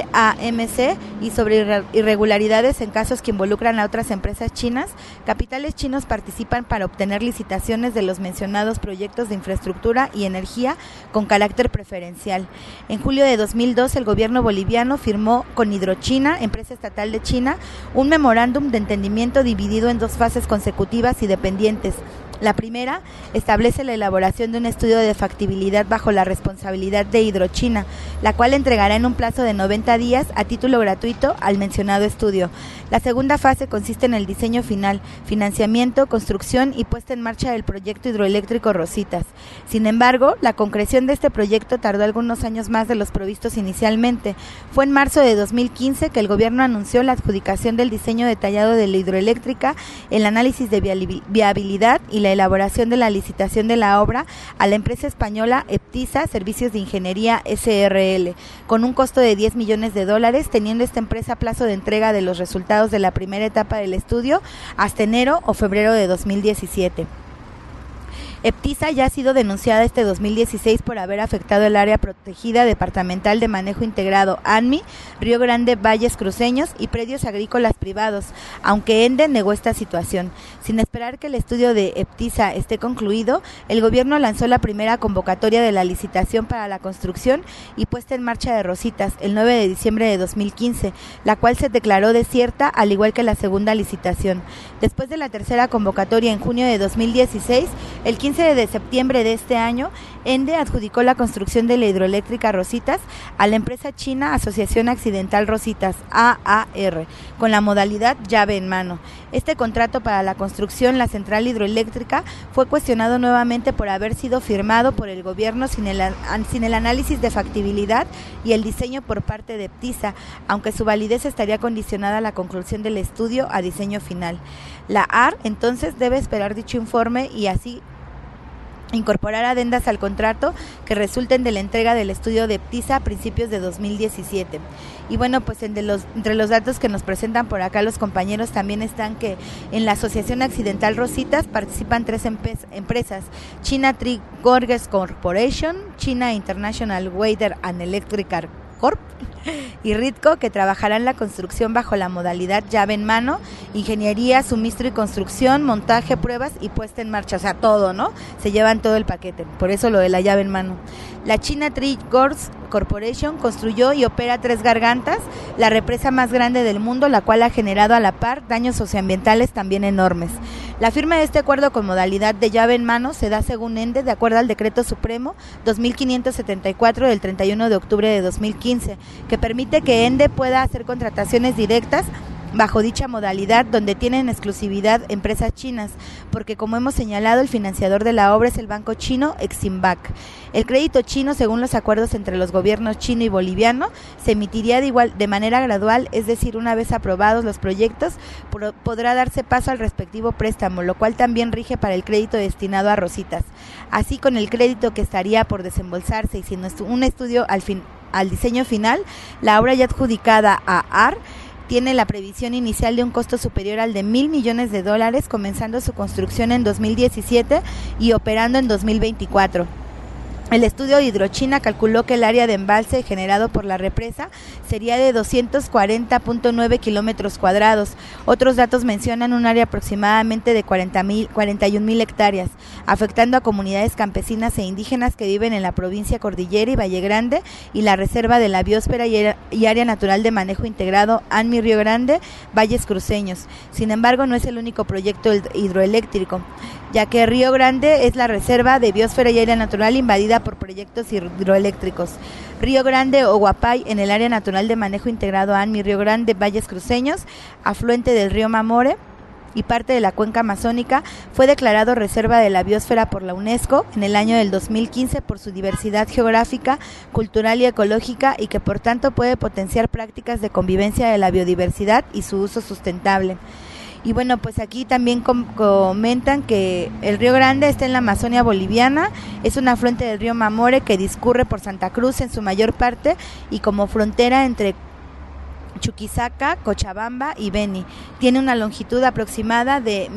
Speaker 4: CAMC y sobre irregularidades en casos que involucran a otras empresas chinas, capitales chinos participan para obtener licitaciones de los mencionados proyectos de infraestructura y energía con carácter preferencial. En julio de 2002, el gobierno boliviano firmó con Hidrochina, empresa estatal de China, un memorándum de entendimiento dividido en dos fases consecutivas y dependientes. La primera establece la elaboración de un estudio de factibilidad bajo la responsabilidad de Hidrochina, la cual entregará en un plazo de 90 días a título gratuito al mencionado estudio. La segunda fase consiste en el diseño final, financiamiento, construcción y puesta en marcha del proyecto hidroeléctrico Rositas. Sin embargo, la concreción de este proyecto tardó algunos años más de los previstos inicialmente. Fue en marzo de 2015 que el gobierno anunció la adjudicación del diseño detallado de la hidroeléctrica, el análisis de viabilidad y la elaboración de la licitación de la obra a la empresa española Eptisa Servicios de Ingeniería SRL, con un costo de $10 millones, teniendo esta empresa plazo de entrega de los resultados de la primera etapa del estudio hasta enero o febrero de 2017. Eptisa ya ha sido denunciada este 2016 por haber afectado el área protegida departamental de manejo integrado ANMI, Río Grande, Valles Cruceños y predios agrícolas privados, aunque ENDE negó esta situación. Sin esperar que el estudio de Eptisa esté concluido, el gobierno lanzó la primera convocatoria de la licitación para la construcción y puesta en marcha de Rositas el 9 de diciembre de 2015, la cual se declaró desierta al igual que la segunda licitación. Después de la tercera convocatoria en junio de 2016, el 15 de septiembre de este año, ENDE adjudicó la construcción de la hidroeléctrica Rositas a la empresa china Asociación Accidental Rositas, AAR, con la modalidad llave en mano. Este contrato para la construcción la central hidroeléctrica fue cuestionado nuevamente por haber sido firmado por el gobierno sin el análisis de factibilidad y el diseño por parte de Eptisa, aunque su validez estaría condicionada a la conclusión del estudio a diseño final. La AR entonces debe esperar dicho informe y así incorporar adendas al contrato que resulten de la entrega del estudio de Eptisa a principios de 2017. Y bueno, pues entre los datos que nos presentan por acá los compañeros también están que en la Asociación Accidental Rositas participan 3 empresas: China Tree Gorges Corporation, China International Weather and Electrical Corp y RITCO, que trabajarán la construcción bajo la modalidad llave en mano, ingeniería, suministro y construcción, montaje, pruebas y puesta en marcha, o sea, todo, ¿no? Se llevan todo el paquete, por eso lo de la llave en mano. La China Tree Gorges Corporation construyó y opera 3 gargantas, la represa más grande del mundo, la cual ha generado a la par daños socioambientales también enormes. La firma de este acuerdo con modalidad de llave en mano se da según ENDE de acuerdo al Decreto Supremo 2574 del 31 de octubre de 2015, que permite que ENDE pueda hacer contrataciones directas bajo dicha modalidad, donde tienen exclusividad empresas chinas, porque como hemos señalado, el financiador de la obra es el banco chino Eximbank. El crédito chino, según los acuerdos entre los gobiernos chino y boliviano, se emitiría de manera gradual, es decir, una vez aprobados los proyectos, podrá darse paso al respectivo préstamo, lo cual también rige para el crédito destinado a Rositas. Así, con el crédito que estaría por desembolsarse y sin un estudio al diseño final, la obra ya adjudicada a AR tiene la previsión inicial de un costo superior al de $1,000 millones, comenzando su construcción en 2017 y operando en 2024. El estudio Hidrochina calculó que el área de embalse generado por la represa sería de 240.9 kilómetros cuadrados. Otros datos mencionan un área aproximadamente de 41.000 hectáreas, afectando a comunidades campesinas e indígenas que viven en la provincia Cordillera y Valle Grande y la Reserva de la Biosfera y Área Natural de Manejo Integrado ANMI Río Grande, Valles Cruceños. Sin embargo, no es el único proyecto hidroeléctrico, ya que Río Grande es la Reserva de Biosfera y Área Natural invadida por proyectos hidroeléctricos. Río Grande o Guapay, en el Área Natural de Manejo Integrado ANMI Río Grande, Valles Cruceños, afluente del río Mamore y parte de la cuenca amazónica, fue declarado Reserva de la Biosfera por la UNESCO en el año del 2015 por su diversidad geográfica, cultural y ecológica, y que por tanto puede potenciar prácticas de convivencia de la biodiversidad y su uso sustentable. Y bueno, pues aquí también comentan que el Río Grande está en la Amazonia boliviana, es un afluente del río Mamore que discurre por Santa Cruz en su mayor parte y como frontera entre Chuquisaca, Cochabamba y Beni. Tiene una longitud aproximada de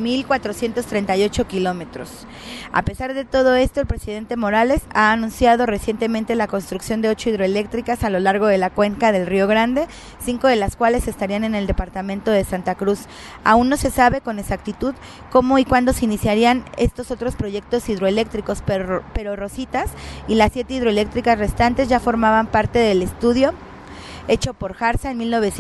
Speaker 4: 1.438 kilómetros. A pesar de todo esto, el presidente Morales ha anunciado recientemente la construcción de 8 hidroeléctricas a lo largo de la cuenca del Río Grande, 5 de las cuales estarían en el departamento de Santa Cruz. Aún no se sabe con exactitud cómo y cuándo se iniciarían estos otros proyectos hidroeléctricos, pero Rositas y las 7 hidroeléctricas restantes ya formaban parte del estudio hecho por Harsa en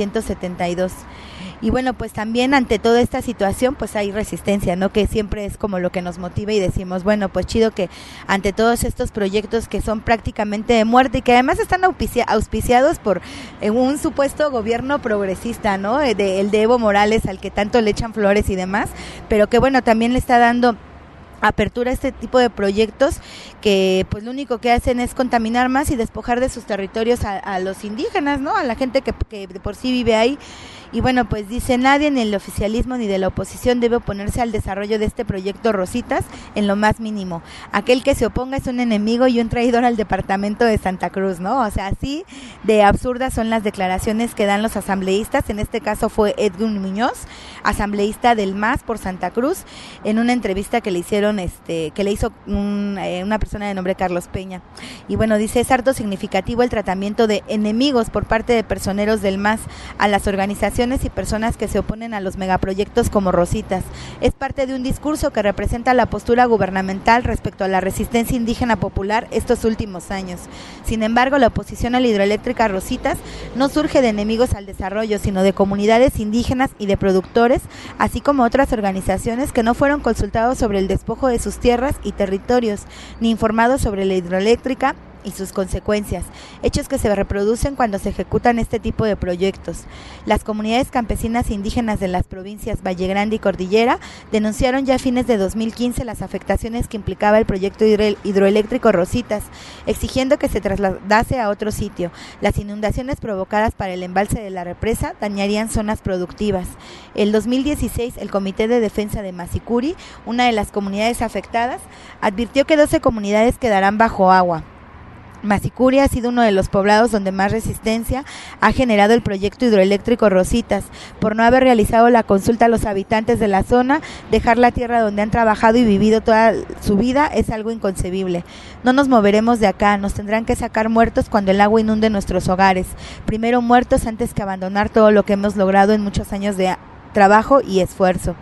Speaker 4: 1972. Y bueno, pues también ante toda esta situación pues hay resistencia, ¿no? Que siempre es como lo que nos motiva y decimos, bueno, pues chido que ante todos estos proyectos que son prácticamente de muerte y que además están auspiciados por un supuesto gobierno progresista, ¿no? El de Evo Morales, al que tanto le echan flores y demás, pero que bueno, también le está dando apertura a este tipo de proyectos que pues lo único que hacen es contaminar más y despojar de sus territorios a los indígenas, ¿no? A la gente que de por sí vive ahí. Y bueno, pues dice, nadie ni el oficialismo ni de la oposición debe oponerse al desarrollo de este proyecto Rositas en lo más mínimo. Aquel que se oponga es un enemigo y un traidor al departamento de Santa Cruz, ¿no? O sea, así de absurdas son las declaraciones que dan los asambleístas. En este caso fue Edwin Muñoz, asambleísta del MAS por Santa Cruz, en una entrevista que le hicieron, que le hizo una persona de nombre Carlos Peña. Y bueno, dice, es harto significativo el tratamiento de enemigos por parte de personeros del MAS a las organizaciones y personas que se oponen a los megaproyectos como Rositas. Es parte de un discurso que representa la postura gubernamental respecto a la resistencia indígena popular estos últimos años. Sin embargo, la oposición a la hidroeléctrica Rositas no surge de enemigos al desarrollo, sino de comunidades indígenas y de productores, así como otras organizaciones que no fueron consultados sobre el despojo de sus tierras y territorios, ni informados sobre la hidroeléctrica y sus consecuencias, hechos que se reproducen cuando se ejecutan este tipo de proyectos. Las comunidades campesinas e indígenas de las provincias Valle Grande y Cordillera denunciaron ya a fines de 2015 las afectaciones que implicaba el proyecto hidroeléctrico Rositas, exigiendo que se trasladase a otro sitio. Las inundaciones provocadas para el embalse de la represa dañarían zonas productivas. En 2016, el Comité de Defensa de Masicuri, una de las comunidades afectadas, advirtió que 12 comunidades quedarán bajo agua. Masicuri ha sido uno de los poblados donde más resistencia ha generado el proyecto hidroeléctrico Rositas. Por no haber realizado la consulta a los habitantes de la zona, dejar la tierra donde han trabajado y vivido toda su vida es algo inconcebible. No nos moveremos de acá, nos tendrán que sacar muertos cuando el agua inunde nuestros hogares. Primero muertos antes que abandonar todo lo que hemos logrado en muchos años de trabajo y esfuerzo.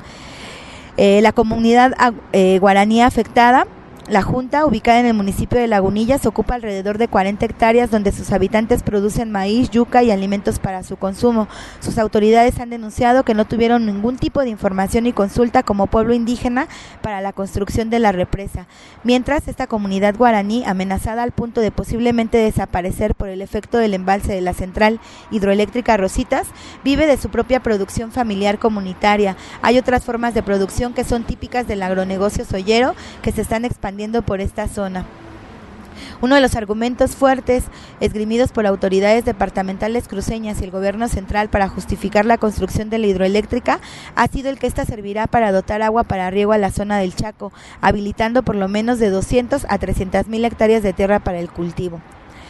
Speaker 4: La comunidad guaraní afectada, la Junta, ubicada en el municipio de Lagunillas, ocupa alrededor de 40 hectáreas donde sus habitantes producen maíz, yuca y alimentos para su consumo. Sus autoridades han denunciado que no tuvieron ningún tipo de información y consulta como pueblo indígena para la construcción de la represa. Mientras, esta comunidad guaraní, amenazada al punto de posiblemente desaparecer por el efecto del embalse de la central hidroeléctrica Rositas, vive de su propia producción familiar comunitaria. Hay otras formas de producción que son típicas del agronegocio soyero que se están expandiendo por esta zona. Uno de los argumentos fuertes esgrimidos por autoridades departamentales cruceñas y el gobierno central para justificar la construcción de la hidroeléctrica ha sido el que ésta servirá para dotar agua para riego a la zona del Chaco, habilitando por lo menos de 200 a 300.000 hectáreas de tierra para el cultivo.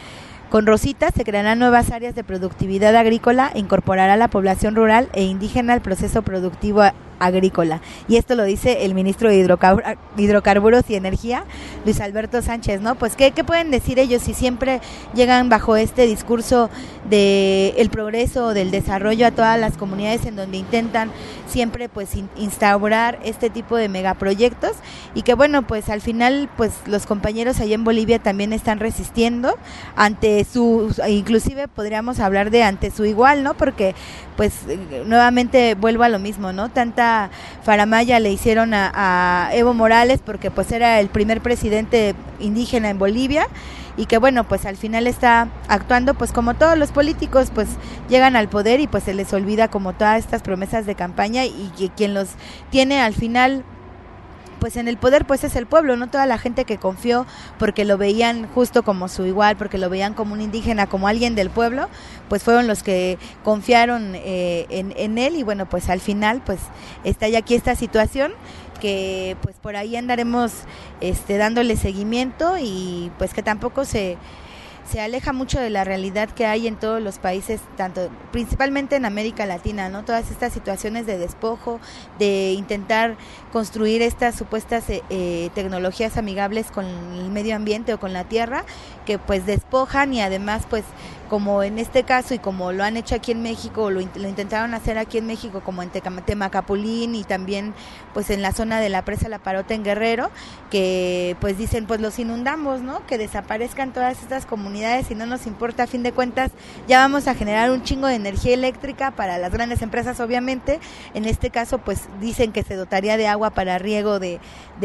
Speaker 4: Con Rosita se crearán nuevas áreas de productividad agrícola e incorporará a la población rural e indígena al proceso productivo agrícola. Y esto lo dice el ministro de Hidrocarburos y Energía, Luis Alberto Sánchez, ¿no? Pues ¿qué pueden decir ellos si siempre llegan bajo este discurso de el progreso, del desarrollo a todas las comunidades, en donde intentan siempre pues instaurar este tipo de megaproyectos, y que bueno, pues al final pues los compañeros allá en Bolivia también están resistiendo ante su, inclusive podríamos hablar de ante su igual, ¿no? Porque pues nuevamente vuelvo a lo mismo, ¿no? Tanta faramaya le hicieron a Evo Morales porque pues era el primer presidente indígena en Bolivia, y que bueno, pues al final está actuando pues como todos los políticos, pues llegan al poder y pues se les olvida como todas estas promesas de campaña, y que quien los tiene al final pues en el poder pues es el pueblo, no toda la gente que confió porque lo veían justo como su igual, porque lo veían como un indígena, como alguien del pueblo, pues fueron los que confiaron en él, y bueno, pues al final pues está ya aquí esta situación que pues por ahí andaremos dándole seguimiento, y pues que tampoco se aleja mucho de la realidad que hay en todos los países, tanto principalmente en América Latina, ¿no? Todas estas situaciones de despojo, de intentar construir estas supuestas tecnologías amigables con el medio ambiente o con la tierra, que pues despojan, y además pues como en este caso y como lo han hecho aquí en México, lo intentaron hacer aquí en México, como en Temacapulín y también pues en la zona de la presa La Parota en Guerrero, que pues dicen pues los inundamos, ¿no? Que desaparezcan todas estas comunidades y no nos importa, a fin de cuentas ya vamos a generar un chingo de energía eléctrica para las grandes empresas, obviamente. En este caso pues dicen que se dotaría de agua para riego de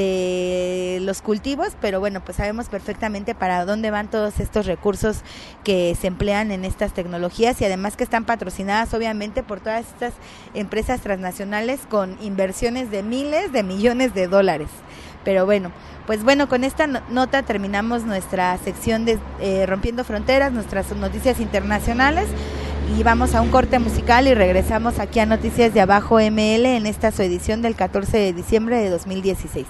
Speaker 4: los cultivos, pero bueno, pues sabemos perfectamente para dónde van todos estos recursos que se emplean en estas tecnologías, y además que están patrocinadas obviamente por todas estas empresas transnacionales con inversiones de miles de millones de dólares. Pero bueno, pues bueno, con esta nota terminamos nuestra sección de Rompiendo Fronteras, nuestras noticias internacionales, y vamos a un corte musical y regresamos aquí a Noticias de Abajo ML en esta su edición del 14 de diciembre de 2016.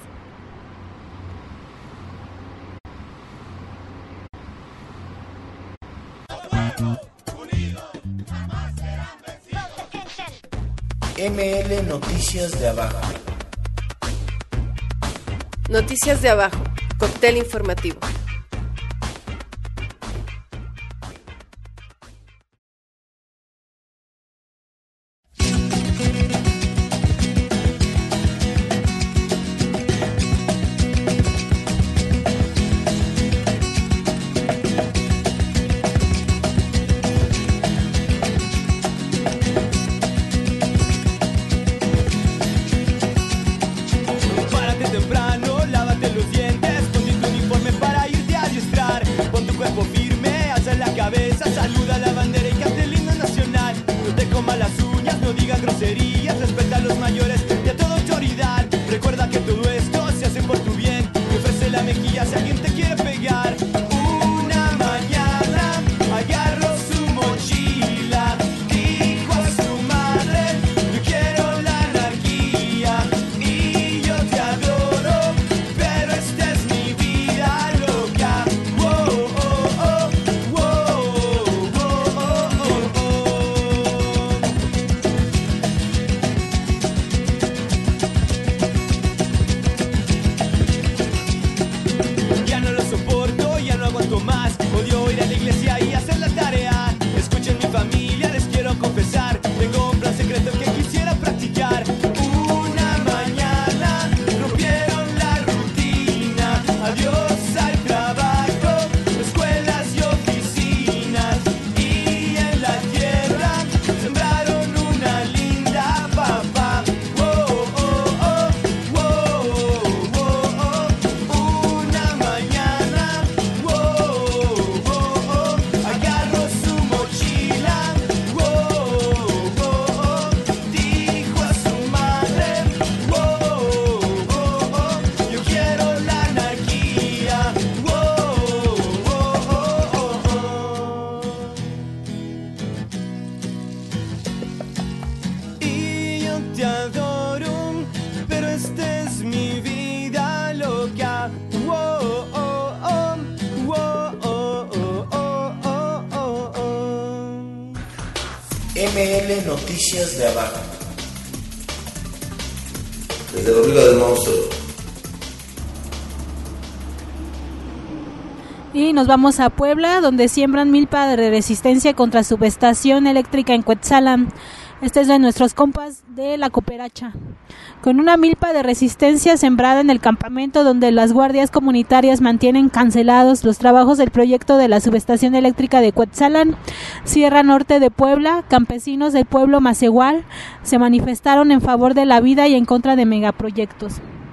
Speaker 3: ML Noticias de Abajo.
Speaker 6: Noticias de Abajo, cóctel informativo.
Speaker 13: Párate temprano, lávate los dientes, ponte tu uniforme para ir
Speaker 3: ML Noticias de Abajo.
Speaker 13: Desde el ombligo del monstruo.
Speaker 12: Y nos vamos a Puebla, donde siembran milpa de resistencia contra subestación eléctrica en Cuetzalan. Este es de nuestros compas de la cooperacha. Con una milpa de resistencia sembrada en el campamento donde las guardias comunitarias mantienen cancelados los trabajos del proyecto de la subestación eléctrica de Cuetzalan, Sierra Norte de Puebla, campesinos del pueblo Macehual se manifestaron en favor de la vida y en contra de megaproyectos.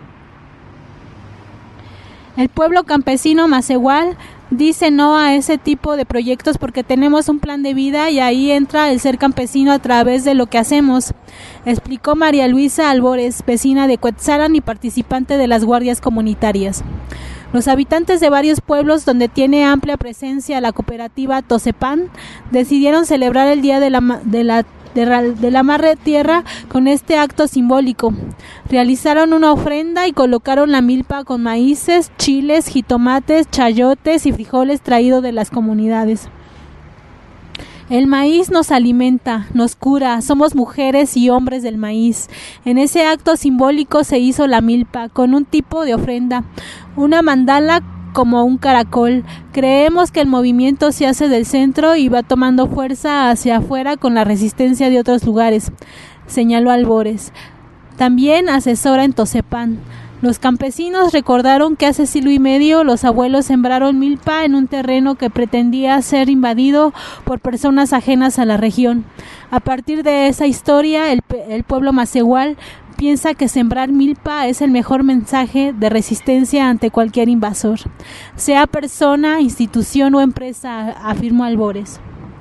Speaker 12: El pueblo campesino Macehual dice no a ese tipo de proyectos porque tenemos un plan de vida y ahí entra el ser campesino a través de lo que hacemos, explicó María Luisa Albores, vecina de Cuetzalan y participante de las guardias comunitarias. Los habitantes de varios pueblos donde tiene amplia presencia la cooperativa Tosepan decidieron celebrar el Día de la Madre Tierra con este acto simbólico. Realizaron una ofrenda y colocaron la milpa con maíces, chiles, jitomates, chayotes y frijoles traídos de las comunidades. El maíz nos alimenta, nos cura, somos mujeres y hombres del maíz. En ese acto simbólico se hizo la milpa con un tipo de ofrenda, una mandala como un caracol. Creemos que el movimiento se hace del centro y va tomando fuerza hacia afuera con la resistencia de otros lugares, señaló Albores. También asesora en Tosepan. Los campesinos recordaron que hace siglo y medio los abuelos sembraron milpa en un terreno que pretendía ser invadido por personas ajenas a la región. A partir de esa historia, el pueblo Macehual piensa que sembrar milpa es el mejor mensaje de resistencia ante cualquier invasor, sea persona, institución o empresa, afirmó Albores.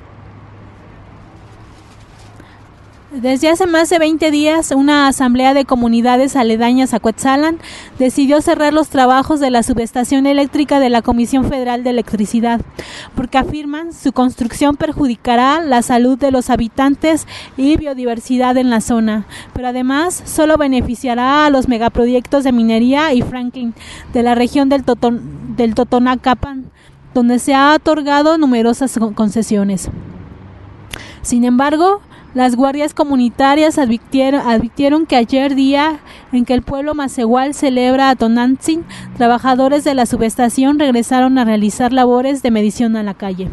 Speaker 12: Desde hace más de 20 días, una asamblea de comunidades aledañas a Cuetzalan decidió cerrar los trabajos de la subestación eléctrica de la Comisión Federal de Electricidad, porque afirman su construcción perjudicará la salud de los habitantes y biodiversidad en la zona, pero además solo beneficiará a los megaproyectos de minería y fracking de la región del Totonacapan, donde se ha otorgado numerosas concesiones. Sin embargo, las guardias comunitarias advirtieron que ayer, día en que el pueblo Macehual celebra a Tonantzin, trabajadores de la subestación regresaron a realizar labores de medición a la calle.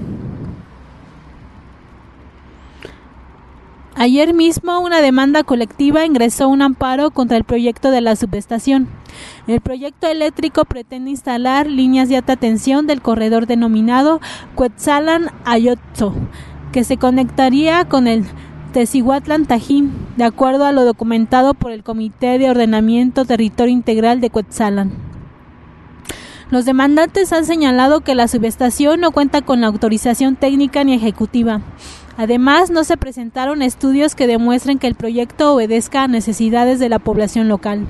Speaker 12: Ayer mismo una demanda colectiva ingresó un amparo contra el proyecto de la subestación. El proyecto eléctrico pretende instalar líneas de alta tensión del corredor denominado Cuetzalan-Ayotzo, que se conectaría con el Tecihuatlán-Tajín, de acuerdo a lo documentado por el Comité de Ordenamiento Territorio Integral de Cuetzalan. Los demandantes han señalado que la subestación no cuenta con la autorización técnica ni ejecutiva. Además, no se presentaron estudios que demuestren que el proyecto obedezca a necesidades de la población local.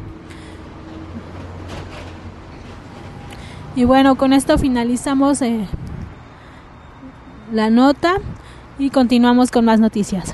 Speaker 12: Y bueno, con esto finalizamos la nota y continuamos con más noticias.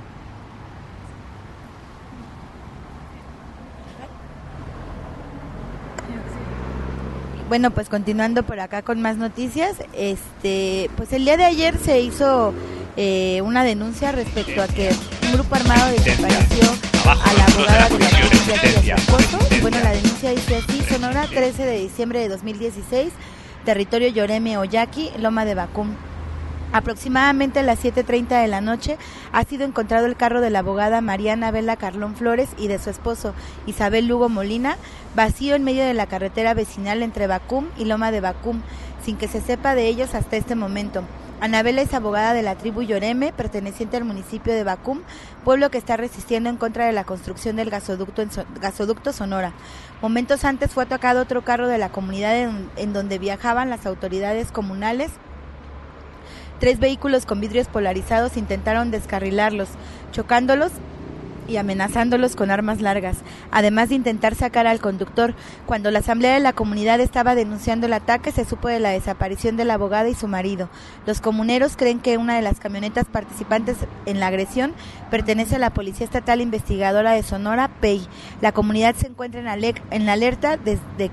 Speaker 4: Bueno, pues continuando por acá con más noticias, pues el día de ayer se hizo una denuncia respecto a que un grupo armado desapareció a la abogada de la justicia y a su esposo. Y bueno, la denuncia dice así: Sonora, 13 de diciembre de 2016, territorio Yoreme Oyaqui, Loma de Bacum. Aproximadamente a las 7:30 de la noche ha sido encontrado el carro de la abogada Mariana Vela Carlón Flores y de su esposo Isabel Lugo Molina, vacío en medio de la carretera vecinal entre Bacum y Loma de Bacum, sin que se sepa de ellos hasta este momento. Anabela es abogada de la tribu Yoreme, perteneciente al municipio de Bacum, pueblo que está resistiendo en contra de la construcción del gasoducto Sonora. Momentos antes fue atacado otro carro de la comunidad en donde viajaban las autoridades comunales. 3 vehículos con vidrios polarizados intentaron descarrilarlos, chocándolos y amenazándolos con armas largas, además de intentar sacar al conductor. Cuando la asamblea de la comunidad estaba denunciando el ataque, se supo de la desaparición de la abogada y su marido. Los comuneros creen que una de las camionetas participantes en la agresión pertenece a la Policía Estatal Investigadora de Sonora, PEI. La comunidad se encuentra en alerta desde que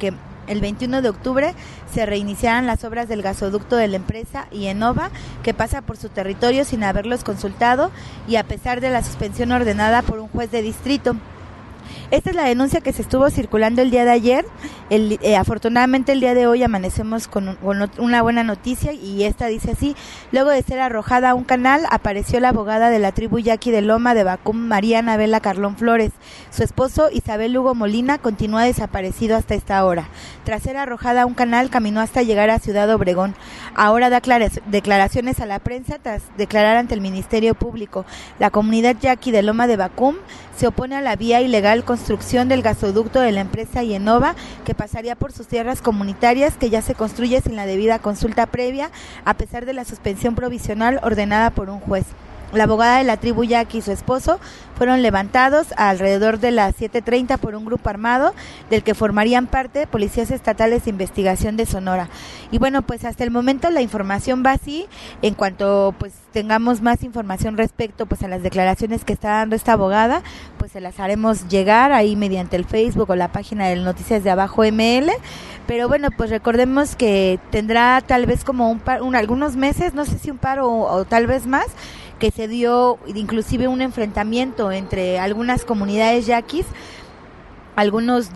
Speaker 4: el 21 de octubre se reiniciaran las obras del gasoducto de la empresa IEnova, que pasa por su territorio sin haberlos consultado y a pesar de la suspensión ordenada por un juez de distrito. Esta es la denuncia que se estuvo circulando el día de ayer. Afortunadamente el día de hoy amanecemos con una buena noticia, y esta dice así: luego de ser arrojada a un canal, apareció la abogada de la tribu yaqui de Loma de Bacum, María Anabela Carlón Flores. Su esposo, Isabel Hugo Molina, continúa desaparecido hasta esta hora. Tras ser arrojada a un canal, caminó hasta llegar a Ciudad Obregón. Ahora da declaraciones a la prensa tras declarar ante el Ministerio Público. La comunidad yaqui de Loma de Bacum se opone a la vía ilegal construcción del gasoducto de la empresa IEnova, que pasaría por sus tierras comunitarias, que ya se construye sin la debida consulta previa, a pesar de la suspensión provisional ordenada por un juez. La abogada de la tribu yaqui y su esposo fueron levantados alrededor de las 7:30 por un grupo armado del que formarían parte policías estatales de investigación de Sonora. Y bueno, pues hasta el momento la información va así. En cuanto pues tengamos más información respecto pues a las declaraciones que está dando esta abogada, pues se las haremos llegar ahí mediante el Facebook o la página del Noticias de Abajo ML. Pero bueno, pues recordemos que tendrá tal vez como algunos meses, no sé si un par o tal vez más, que se dio inclusive un enfrentamiento entre algunas comunidades yaquis, algunos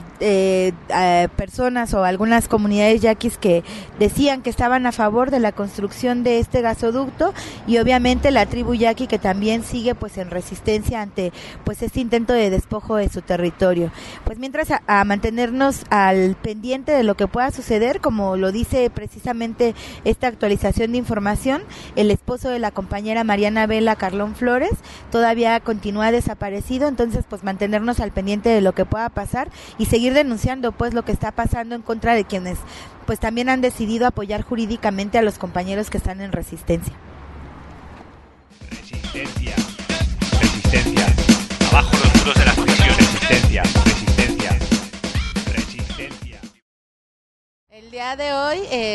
Speaker 4: personas o algunas comunidades yaquis que decían que estaban a favor de la construcción de este gasoducto, y obviamente la tribu yaqui, que también sigue pues en resistencia ante pues este intento de despojo de su territorio. Pues mientras a mantenernos al pendiente de lo que pueda suceder, como lo dice precisamente esta actualización de información, el esposo de la compañera María Anabela Carlón Flores todavía continúa desaparecido. Entonces pues mantenernos al pendiente de lo que pueda pasar y seguir denunciando pues lo que está pasando en contra de quienes pues también han decidido apoyar jurídicamente a los compañeros que están en resistencia.
Speaker 11: Resistencia. Resistencia. Abajo los muros de las prisiones. Resistencia. Resistencia. Resistencia.
Speaker 5: El día de hoy,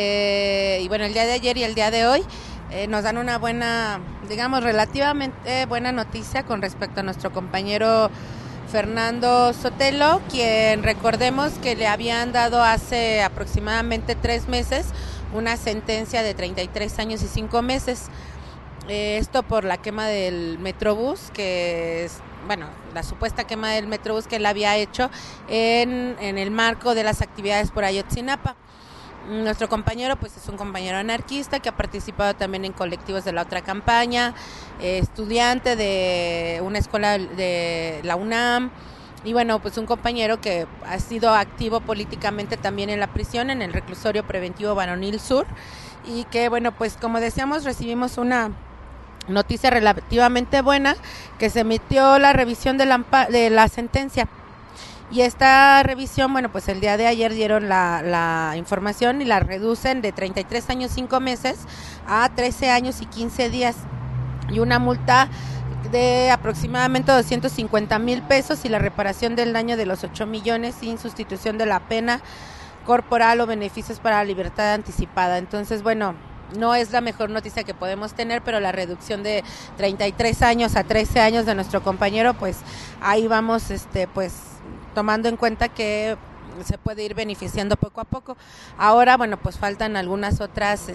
Speaker 5: el día de ayer y el día de hoy, nos dan una buena, digamos, relativamente buena noticia con respecto a nuestro compañero Fernando Sotelo, quien recordemos que le habían dado hace aproximadamente 3 meses una sentencia de 33 años y 5 meses. Esto por la quema del Metrobús, que es, la supuesta quema del Metrobús que él había hecho en el marco de las actividades por Ayotzinapa. Nuestro compañero pues es un compañero anarquista que ha participado también en colectivos de la otra campaña, estudiante de una escuela de la UNAM, y pues un compañero que ha sido activo políticamente también en la prisión, en el reclusorio preventivo Varonil Sur, y que pues como decíamos, recibimos una noticia relativamente buena, que se emitió la revisión de la sentencia. Y esta revisión, pues el día de ayer dieron la información y la reducen de 33 años 5 meses a 13 años y 15 días y una multa de aproximadamente 250,000 pesos y la reparación del daño de los 8 millones sin sustitución de la pena corporal o beneficios para la libertad anticipada. Entonces, no es la mejor noticia que podemos tener, pero la reducción de 33 años a 13 años de nuestro compañero, pues ahí vamos, tomando en cuenta que se puede ir beneficiando poco a poco. Ahora, pues faltan algunas otras,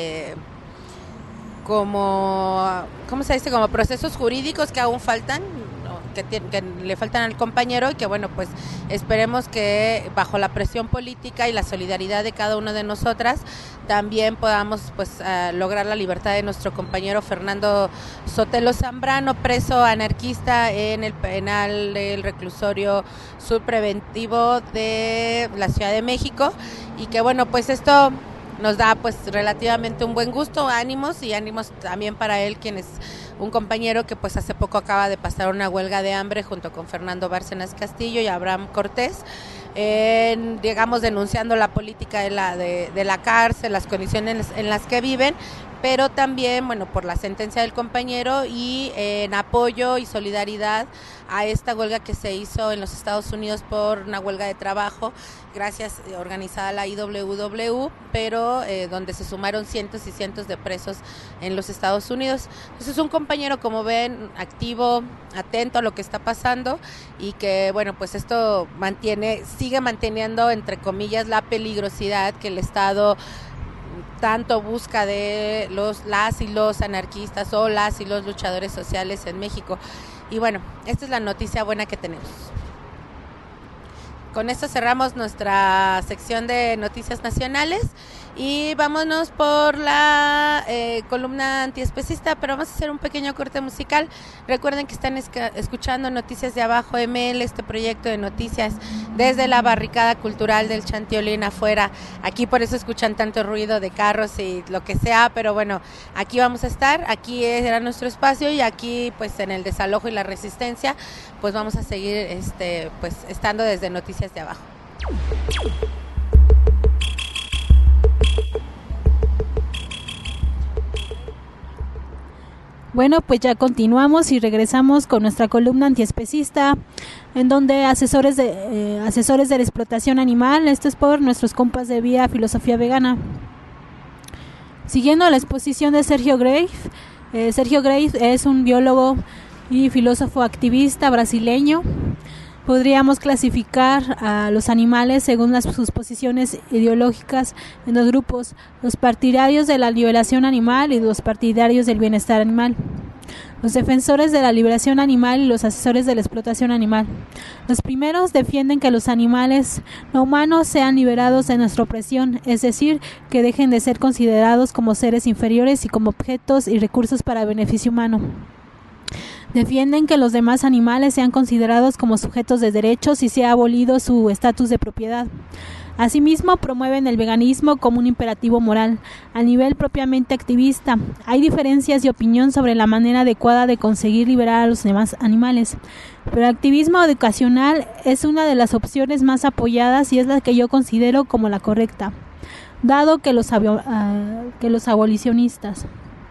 Speaker 5: como procesos jurídicos que aún faltan, que le faltan al compañero, y que pues esperemos que bajo la presión política y la solidaridad de cada una de nosotras también podamos lograr la libertad de nuestro compañero Fernando Sotelo Zambrano, preso anarquista en el penal del reclusorio sur preventivo de la Ciudad de México, y que esto nos da relativamente un buen gusto, ánimos también para él, quien es un compañero que hace poco acaba de pasar una huelga de hambre junto con Fernando Bárcenas Castillo y Abraham Cortés, denunciando la política de la cárcel, las condiciones en las que viven, pero también, por la sentencia del compañero y en apoyo y solidaridad a esta huelga que se hizo en los Estados Unidos por una huelga de trabajo, organizada la IWW, pero donde se sumaron cientos y cientos de presos en los Estados Unidos. Entonces es un compañero, como ven, activo, atento a lo que está pasando, y que esto sigue manteniendo, entre comillas, la peligrosidad que el Estado tanto busca de las y los anarquistas o las y los luchadores sociales en México. Y bueno, esta es la noticia buena que tenemos. Con esto cerramos nuestra sección de noticias nacionales y vámonos por la columna antiespecista, pero vamos a hacer un pequeño corte musical. Recuerden que están escuchando Noticias de Abajo ML, este proyecto de noticias desde la barricada cultural del Chantiolín afuera. Aquí por eso escuchan tanto ruido de carros y lo que sea, pero bueno, aquí vamos a estar, aquí era nuestro espacio y aquí pues en el desalojo y la resistencia pues vamos a seguir pues estando desde Noticias de Abajo.
Speaker 12: Bueno, pues ya continuamos y regresamos con nuestra columna antiespecista, en donde asesores de la explotación animal, esto es por nuestros compas de Vía Filosofía Vegana. Siguiendo la exposición de Sergio Grave, Sergio Grave es un biólogo y filósofo activista brasileño. Podríamos clasificar a los animales según sus posiciones ideológicas en dos grupos: los partidarios de la liberación animal y los partidarios del bienestar animal, los defensores de la liberación animal y los asesores de la explotación animal. Los primeros defienden que los animales no humanos sean liberados de nuestra opresión, es decir, que dejen de ser considerados como seres inferiores y como objetos y recursos para beneficio humano. Defienden que los demás animales sean considerados como sujetos de derechos y sea abolido su estatus de propiedad. Asimismo, promueven el veganismo como un imperativo moral. A nivel propiamente activista, hay diferencias de opinión sobre la manera adecuada de conseguir liberar a los demás animales, pero el activismo educacional es una de las opciones más apoyadas y es la que yo considero como la correcta, dado que los abolicionistas.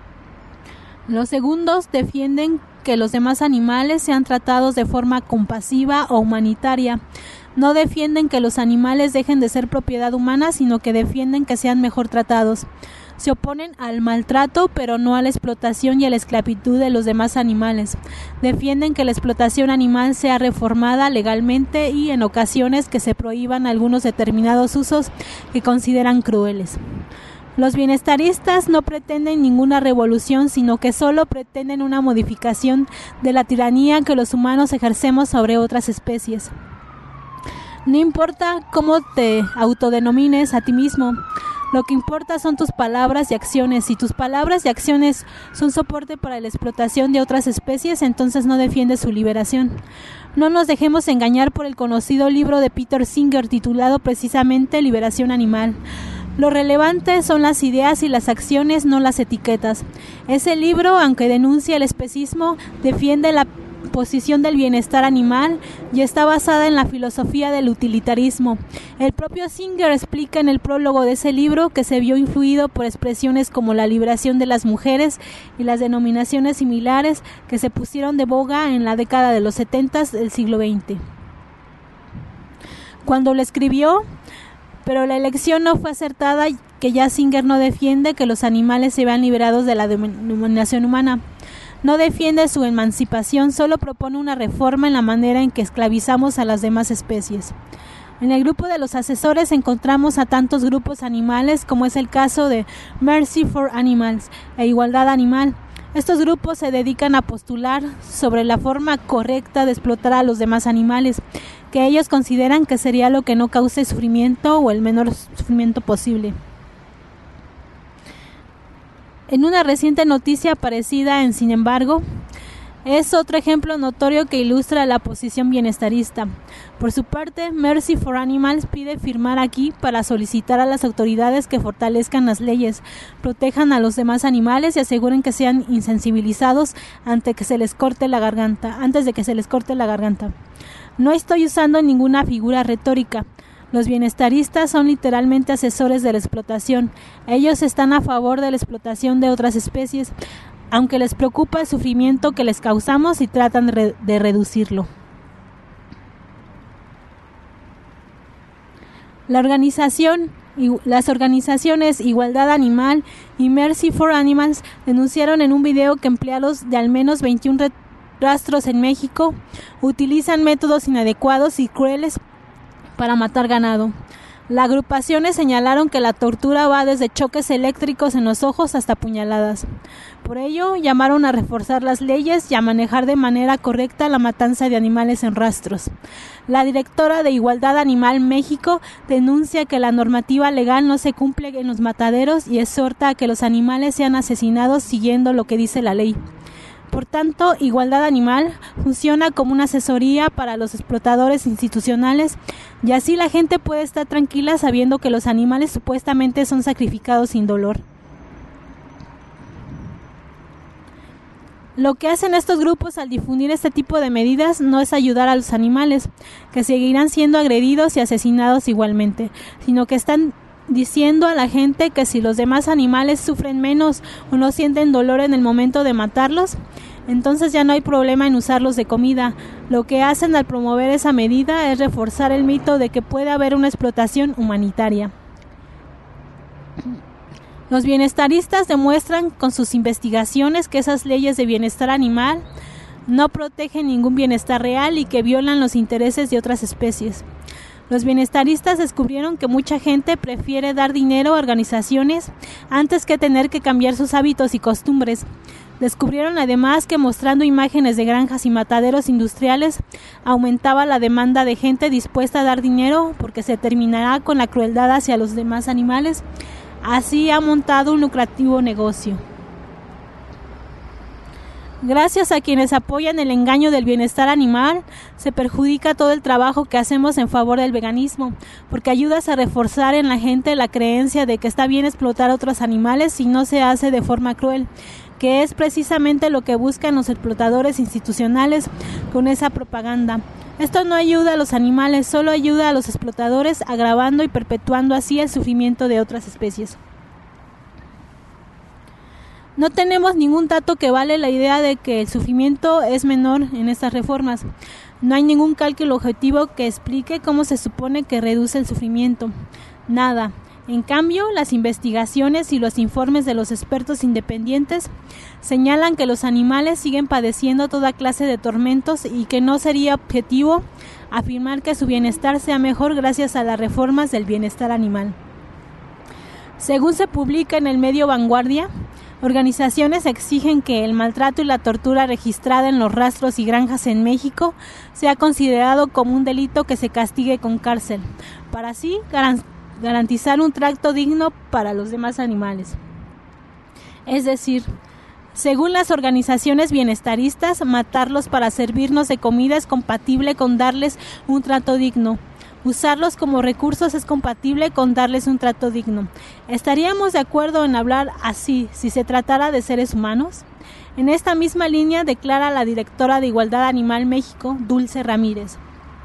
Speaker 12: Los segundos defienden que los demás animales sean tratados de forma compasiva o humanitaria. No defienden que los animales dejen de ser propiedad humana, sino que defienden que sean mejor tratados. Se oponen al maltrato, pero no a la explotación y a la esclavitud de los demás animales. Defienden que la explotación animal sea reformada legalmente y en ocasiones que se prohíban algunos determinados usos que consideran crueles. Los bienestaristas no pretenden ninguna revolución, sino que solo pretenden una modificación de la tiranía que los humanos ejercemos sobre otras especies. No importa cómo te autodenomines a ti mismo, lo que importa son tus palabras y acciones. Si tus palabras y acciones son soporte para la explotación de otras especies, entonces no defiendes su liberación. No nos dejemos engañar por el conocido libro de Peter Singer titulado precisamente Liberación Animal. Lo relevante son las ideas y las acciones, no las etiquetas. Ese libro, aunque denuncia el especismo, defiende la posición del bienestar animal y está basada en la filosofía del utilitarismo. El propio Singer explica en el prólogo de ese libro que se vio influido por expresiones como la liberación de las mujeres y las denominaciones similares que se pusieron de boga en la década de los 70 del siglo XX. Cuando lo escribió, pero la elección no fue acertada, que ya Singer no defiende que los animales se vean liberados de la dominación humana. No defiende su emancipación, solo propone una reforma en la manera en que esclavizamos a las demás especies. En el grupo de los asesores encontramos a tantos grupos animales como es el caso de Mercy for Animals e Igualdad Animal. Estos grupos se dedican a postular sobre la forma correcta de explotar a los demás animales, que ellos consideran que sería lo que no cause sufrimiento o el menor sufrimiento posible. En una reciente noticia aparecida en Sin embargo, es otro ejemplo notorio que ilustra la posición bienestarista. Por su parte, Mercy for Animals pide firmar aquí para solicitar a las autoridades que fortalezcan las leyes, protejan a los demás animales y aseguren que sean insensibilizados antes de que se les corte la garganta. No estoy usando ninguna figura retórica. Los bienestaristas son literalmente asesores de la explotación. Ellos están a favor de la explotación de otras especies, aunque les preocupa el sufrimiento que les causamos y tratan de reducirlo. Las organizaciones Igualdad Animal y Mercy for Animals denunciaron en un video que empleados de al menos 21 rastros en México utilizan métodos inadecuados y crueles para matar ganado. Las agrupaciones señalaron que la tortura va desde choques eléctricos en los ojos hasta puñaladas. Por ello, llamaron a reforzar las leyes y a manejar de manera correcta la matanza de animales en rastros. La directora de Igualdad Animal México denuncia que la normativa legal no se cumple en los mataderos y exhorta a que los animales sean asesinados siguiendo lo que dice la ley. Por tanto, Igualdad Animal funciona como una asesoría para los explotadores institucionales y así la gente puede estar tranquila sabiendo que los animales supuestamente son sacrificados sin dolor. Lo que hacen estos grupos al difundir este tipo de medidas no es ayudar a los animales, que seguirán siendo agredidos y asesinados igualmente, sino que están diciendo a la gente que si los demás animales sufren menos o no sienten dolor en el momento de matarlos, entonces ya no hay problema en usarlos de comida. Lo que hacen al promover esa medida es reforzar el mito de que puede haber una explotación humanitaria. Los bienestaristas demuestran con sus investigaciones que esas leyes de bienestar animal no protegen ningún bienestar real y que violan los intereses de otras especies. Los bienestaristas descubrieron que mucha gente prefiere dar dinero a organizaciones antes que tener que cambiar sus hábitos y costumbres. Descubrieron además que mostrando imágenes de granjas y mataderos industriales aumentaba la demanda de gente dispuesta a dar dinero porque se terminará con la crueldad hacia los demás animales. Así ha montado un lucrativo negocio. Gracias a quienes apoyan el engaño del bienestar animal, se perjudica todo el trabajo que hacemos en favor del veganismo, porque ayudas a reforzar en la gente la creencia de que está bien explotar a otros animales si no se hace de forma cruel, que es precisamente lo que buscan los explotadores institucionales con esa propaganda. Esto no ayuda a los animales, solo ayuda a los explotadores, agravando y perpetuando así el sufrimiento de otras especies. No tenemos ningún dato que vale la idea de que el sufrimiento es menor en estas reformas. No hay ningún cálculo objetivo que explique cómo se supone que reduce el sufrimiento. Nada. En cambio, las investigaciones y los informes de los expertos independientes señalan que los animales siguen padeciendo toda clase de tormentos y que no sería objetivo afirmar que su bienestar sea mejor gracias a las reformas del bienestar animal. Según se publica en el medio Vanguardia, organizaciones exigen que el maltrato y la tortura registrada en los rastros y granjas en México sea considerado como un delito que se castigue con cárcel, para así garantizar un trato digno para los demás animales. Es decir, según las organizaciones bienestaristas, matarlos para servirnos de comida es compatible con darles un trato digno. Usarlos como recursos es compatible con darles un trato digno. ¿Estaríamos de acuerdo en hablar así si se tratara de seres humanos? En esta misma línea declara la directora de Igualdad Animal México, Dulce Ramírez.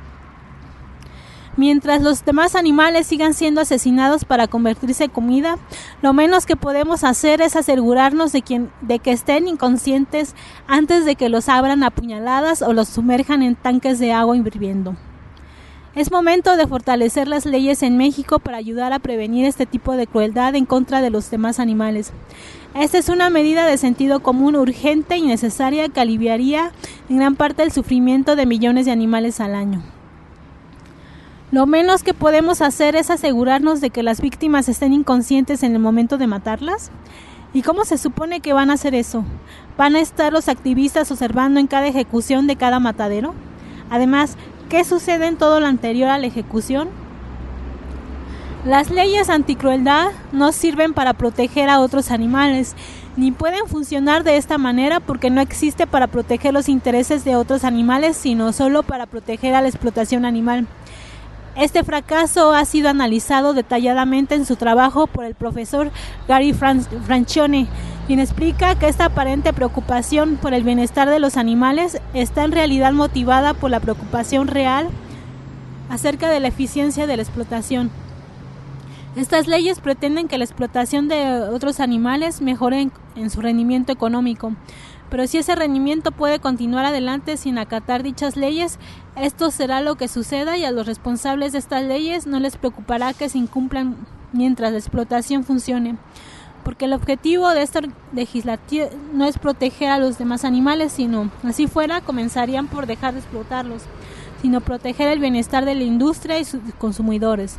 Speaker 12: Mientras los demás animales sigan siendo asesinados para convertirse en comida, lo menos que podemos hacer es asegurarnos de que estén inconscientes antes de que los abran a puñaladas o los sumerjan en tanques de agua hirviendo. Es momento de fortalecer las leyes en México para ayudar a prevenir este tipo de crueldad en contra de los demás animales. Esta es una medida de sentido común urgente y necesaria que aliviaría en gran parte el sufrimiento de millones de animales al año. Lo menos que podemos hacer es asegurarnos de que las víctimas estén inconscientes en el momento de matarlas. ¿Y cómo se supone que van a hacer eso? ¿Van a estar los activistas observando en cada ejecución de cada matadero? Además, ¿qué sucede en todo lo anterior a la ejecución? Las leyes anticrueldad no sirven para proteger a otros animales, ni pueden funcionar de esta manera porque no existe para proteger los intereses de otros animales, sino solo para proteger a la explotación animal. Este fracaso ha sido analizado detalladamente en su trabajo por el profesor Gary Francione, quien explica que esta aparente preocupación por el bienestar de los animales está en realidad motivada por la preocupación real acerca de la eficiencia de la explotación. Estas leyes pretenden que la explotación de otros animales mejore en su rendimiento económico, pero si ese rendimiento puede continuar adelante sin acatar dichas leyes, esto será lo que suceda y a los responsables de estas leyes no les preocupará que se incumplan mientras la explotación funcione, porque el objetivo de esta legislación no es proteger a los demás animales, sino, así fuera, comenzarían por dejar de explotarlos. sino proteger el bienestar de la industria y sus consumidores.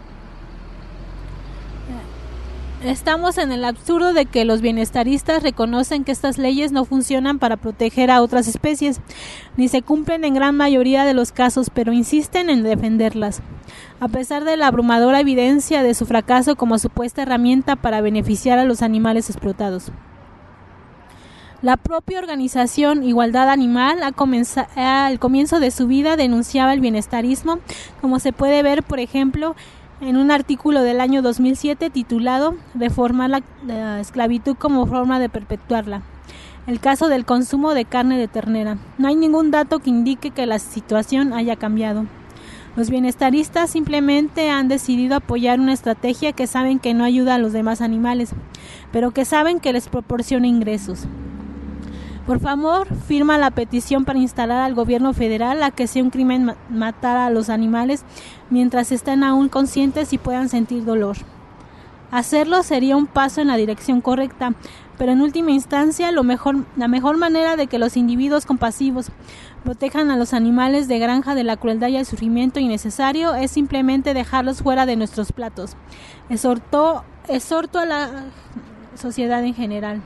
Speaker 12: Estamos en el absurdo de que los bienestaristas reconocen que estas leyes no funcionan para proteger a otras especies, ni se cumplen en gran mayoría de los casos, pero insisten en defenderlas, a pesar de la abrumadora evidencia de su fracaso como supuesta herramienta para beneficiar a los animales explotados. La propia organización Igualdad Animal al comienzo de su vida denunciaba el bienestarismo, como se puede ver, por ejemplo, en un artículo del año 2007 titulado «Reformar la esclavitud como forma de perpetuarla». El caso del consumo de carne de ternera. No hay ningún dato que indique que la situación haya cambiado. Los bienestaristas simplemente han decidido apoyar una estrategia que saben que no ayuda a los demás animales, pero que saben que les proporciona ingresos. Por favor, firma la petición para instalar al gobierno federal a que sea un crimen matar a los animales mientras estén aún conscientes y puedan sentir dolor. Hacerlo sería un paso en la dirección correcta, pero en última instancia la mejor manera de que los individuos compasivos protejan a los animales de granja de la crueldad y el sufrimiento innecesario es simplemente dejarlos fuera de nuestros platos. Exhortó a la sociedad en general.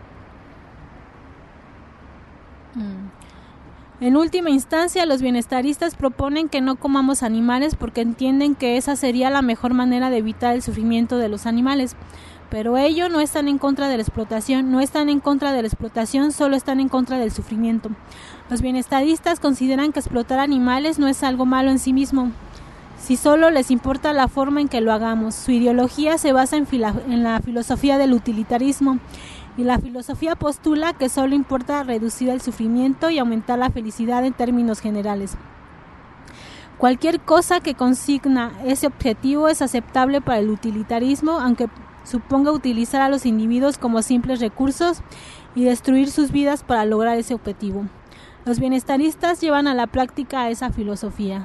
Speaker 12: En última instancia, los bienestaristas proponen que no comamos animales porque entienden que esa sería la mejor manera de evitar el sufrimiento de los animales. Pero ellos no están en contra de la explotación, solo están en contra del sufrimiento. Los bienestaristas consideran que explotar animales no es algo malo en sí mismo, si solo les importa la forma en que lo hagamos. Su ideología se basa en la filosofía del utilitarismo, y la filosofía postula que solo importa reducir el sufrimiento y aumentar la felicidad en términos generales. Cualquier cosa que consigna ese objetivo es aceptable para el utilitarismo, aunque suponga utilizar a los individuos como simples recursos y destruir sus vidas para lograr ese objetivo. Los bienestaristas llevan a la práctica esa filosofía.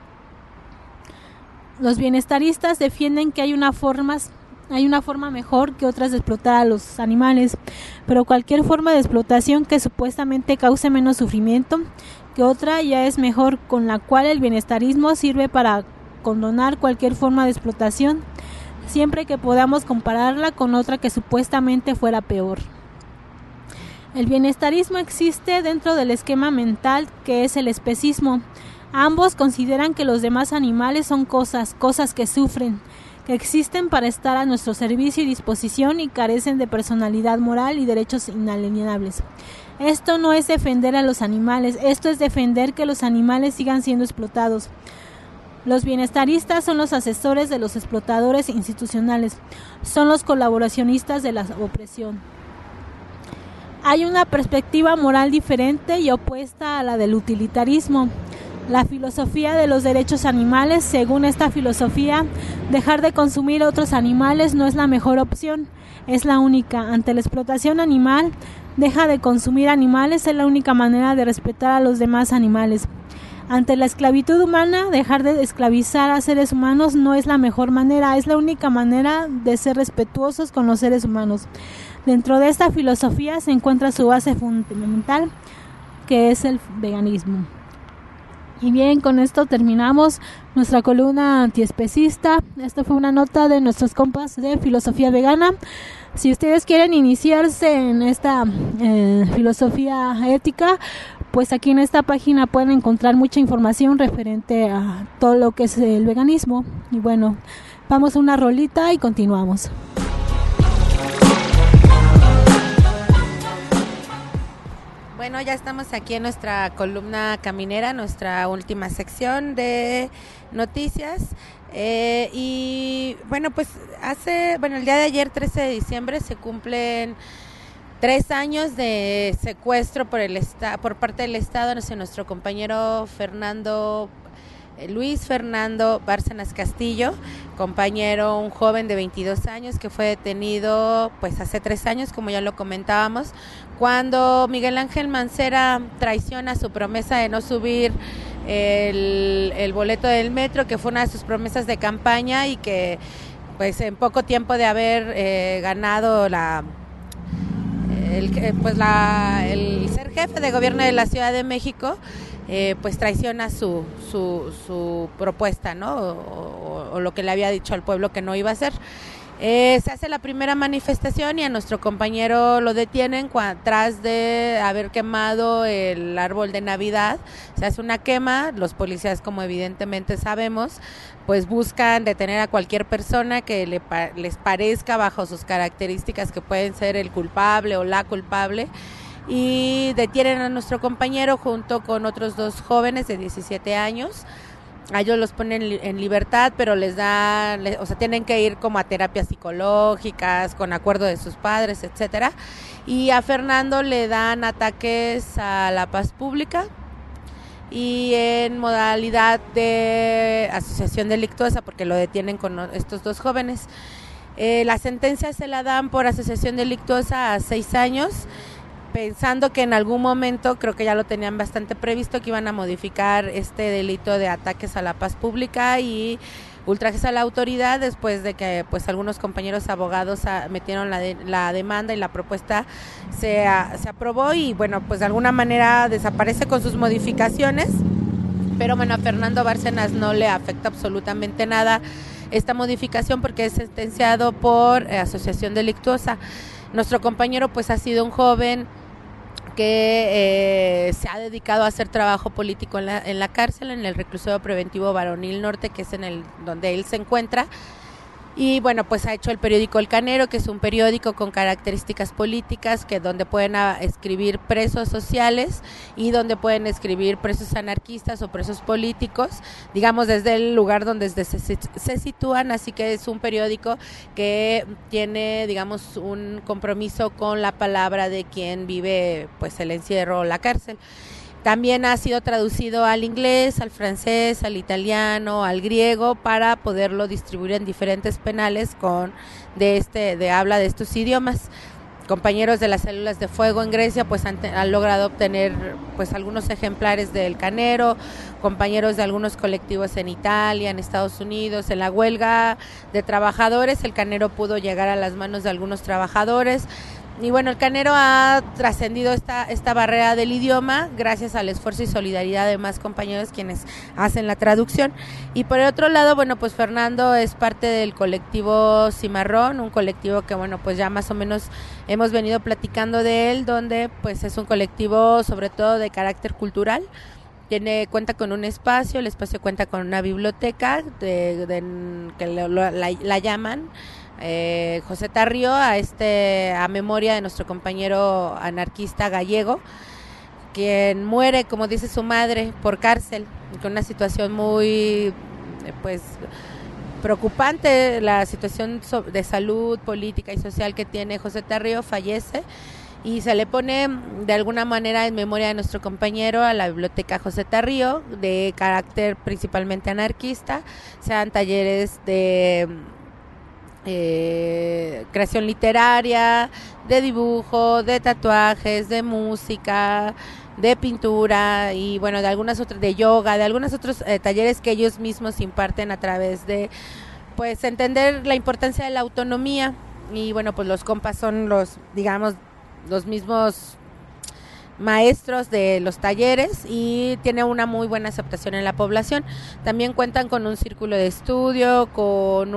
Speaker 12: Los bienestaristas defienden que hay una forma mejor que otras de explotar a los animales, pero cualquier forma de explotación que supuestamente cause menos sufrimiento que otra ya es mejor, con la cual el bienestarismo sirve para condonar cualquier forma de explotación, siempre que podamos compararla con otra que supuestamente fuera peor. El bienestarismo existe dentro del esquema mental que es el especismo. Ambos consideran que los demás animales son cosas que sufren, que existen para estar a nuestro servicio y disposición y carecen de personalidad moral y derechos inalienables. Esto no es defender a los animales, esto es defender que los animales sigan siendo explotados. Los bienestaristas son los asesores de los explotadores institucionales, son los colaboracionistas de la opresión. Hay una perspectiva moral diferente y opuesta a la del utilitarismo. La filosofía de los derechos animales, según esta filosofía, dejar de consumir otros animales no es la mejor opción, es la única. Ante la explotación animal, deja de consumir animales, es la única manera de respetar a los demás animales. Ante la esclavitud humana, dejar de esclavizar a seres humanos no es la mejor manera, es la única manera de ser respetuosos con los seres humanos. Dentro de esta filosofía se encuentra su base fundamental, que es el veganismo. Y bien, con esto terminamos nuestra columna antiespecista. Esta fue una nota de nuestros compas de Filosofía Vegana. Si ustedes quieren iniciarse en esta filosofía ética, pues aquí en esta página pueden encontrar mucha información referente a todo lo que es el veganismo. Y bueno, vamos a una rolita y continuamos.
Speaker 5: Bueno, ya estamos aquí en nuestra columna caminera, nuestra última sección de noticias. Y bueno, pues el día de ayer, 13 de diciembre, se cumplen 3 años de secuestro por parte del Estado hacia nuestro compañero Luis Fernando Bárcenas Castillo, compañero, un joven de 22 años que fue detenido pues hace 3 años, como ya lo comentábamos, cuando Miguel Ángel Mancera traiciona su promesa de no subir el boleto del metro, que fue una de sus promesas de campaña, y que pues en poco tiempo de haber ganado el ser jefe de gobierno de la Ciudad de México, pues traiciona su propuesta, ¿no? O lo que le había dicho al pueblo que no iba a hacer. Se hace la primera manifestación y a nuestro compañero lo detienen tras de haber quemado el árbol de Navidad. Se hace una quema, los policías, como evidentemente sabemos, pues buscan detener a cualquier persona que les parezca bajo sus características que pueden ser el culpable o la culpable, y detienen a nuestro compañero junto con otros 2 jóvenes de 17 años. A ellos los ponen en libertad, pero tienen que ir como a terapias psicológicas, con acuerdo de sus padres, etcétera. Y a Fernando le dan ataques a la paz pública y en modalidad de asociación delictuosa, porque lo detienen con estos 2 jóvenes. La sentencia se la dan por asociación delictuosa a 6 años, pensando que en algún momento, creo que ya lo tenían bastante previsto, que iban a modificar este delito de ataques a la paz pública y ultrajes a la autoridad, después de que pues algunos compañeros abogados metieron la demanda y la propuesta se aprobó, y bueno, pues de alguna manera desaparece con sus modificaciones, pero bueno, a Fernando Bárcenas no le afecta absolutamente nada esta modificación porque es sentenciado por asociación delictuosa. Nuestro compañero pues ha sido un joven que se ha dedicado a hacer trabajo político en la cárcel, en el reclusorio preventivo Varonil Norte, que es donde él se encuentra. Y bueno, pues ha hecho el periódico El Canero, que es un periódico con características políticas, donde pueden escribir presos sociales y donde pueden escribir presos anarquistas o presos políticos, digamos desde el lugar donde se sitúan, así que es un periódico que tiene, digamos, un compromiso con la palabra de quien vive pues el encierro o la cárcel. También ha sido traducido al inglés, al francés, al italiano, al griego, para poderlo distribuir en diferentes penales de habla de estos idiomas. Compañeros de las células de fuego en Grecia pues han logrado obtener pues algunos ejemplares del Canero, compañeros de algunos colectivos en Italia, en Estados Unidos. En la huelga de trabajadores, el Canero pudo llegar a las manos de algunos trabajadores. Y bueno, el Canero ha trascendido esta barrera del idioma gracias al esfuerzo y solidaridad de más compañeros quienes hacen la traducción. Y por el otro lado, bueno, pues Fernando es parte del colectivo Cimarrón, un colectivo que, bueno, pues ya más o menos hemos venido platicando de él, donde pues es un colectivo sobre todo de carácter cultural. Cuenta con un espacio, el espacio cuenta con una biblioteca que la llaman José Tarrio, a memoria de nuestro compañero anarquista gallego, quien muere, como dice su madre, por cárcel, con una situación muy pues preocupante. La situación de salud política y social que tiene José Tarrio, fallece y se le pone de alguna manera en memoria de nuestro compañero a la biblioteca José Tarrio, de carácter principalmente anarquista. Se dan talleres de creación literaria, de dibujo, de tatuajes, de música, de pintura y bueno, de algunas otras, de yoga, de algunos otros talleres que ellos mismos imparten a través de pues entender la importancia de la autonomía. Y bueno, pues los compas son los mismos maestros de los talleres y tiene una muy buena aceptación en la población. También cuentan con un círculo de estudio, con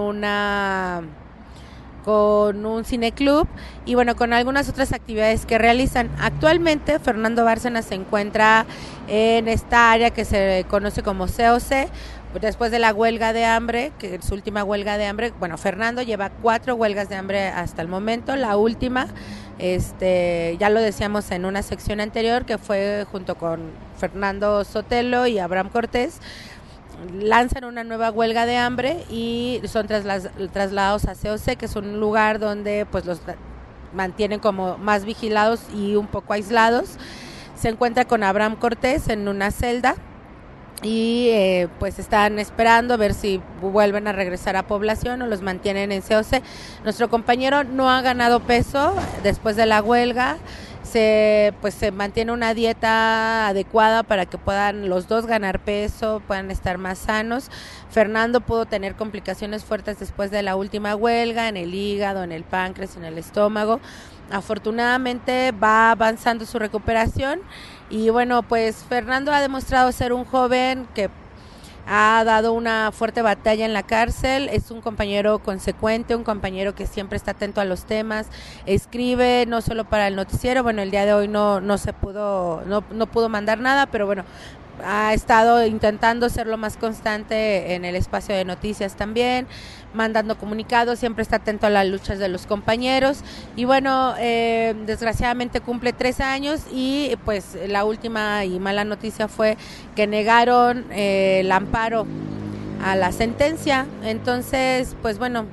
Speaker 5: un cineclub y bueno, con algunas otras actividades que realizan. Actualmente Fernando Bárcenas se encuentra en esta área que se conoce como COC, después de la huelga de hambre, que es su última huelga de hambre. Bueno, Fernando lleva 4 huelgas de hambre hasta el momento. La última, ya lo decíamos en una sección anterior, que fue junto con Fernando Sotelo y Abraham Cortés, lanzan una nueva huelga de hambre y son trasladados a COC, que es un lugar donde pues los mantienen como más vigilados y un poco aislados. Se encuentra con Abraham Cortés en una celda y pues están esperando a ver si vuelven a regresar a población o los mantienen en COC. Nuestro compañero no ha ganado peso después de la huelga, se mantiene una dieta adecuada para que puedan los dos ganar peso, puedan estar más sanos. Fernando pudo tener complicaciones fuertes después de la última huelga, en el hígado, en el páncreas, en el estómago. Afortunadamente va avanzando su recuperación y bueno, pues Fernando ha demostrado ser un joven que ha dado una fuerte batalla en la cárcel, es un compañero consecuente, un compañero que siempre está atento a los temas, escribe no solo para el noticiero, bueno, el día de hoy no pudo mandar nada, pero bueno, ha estado intentando ser lo más constante en el espacio de noticias también, mandando comunicados, siempre está atento a las luchas de los compañeros y bueno, desgraciadamente cumple 3 años y pues la última y mala noticia fue que negaron el amparo a la sentencia, entonces pues bueno,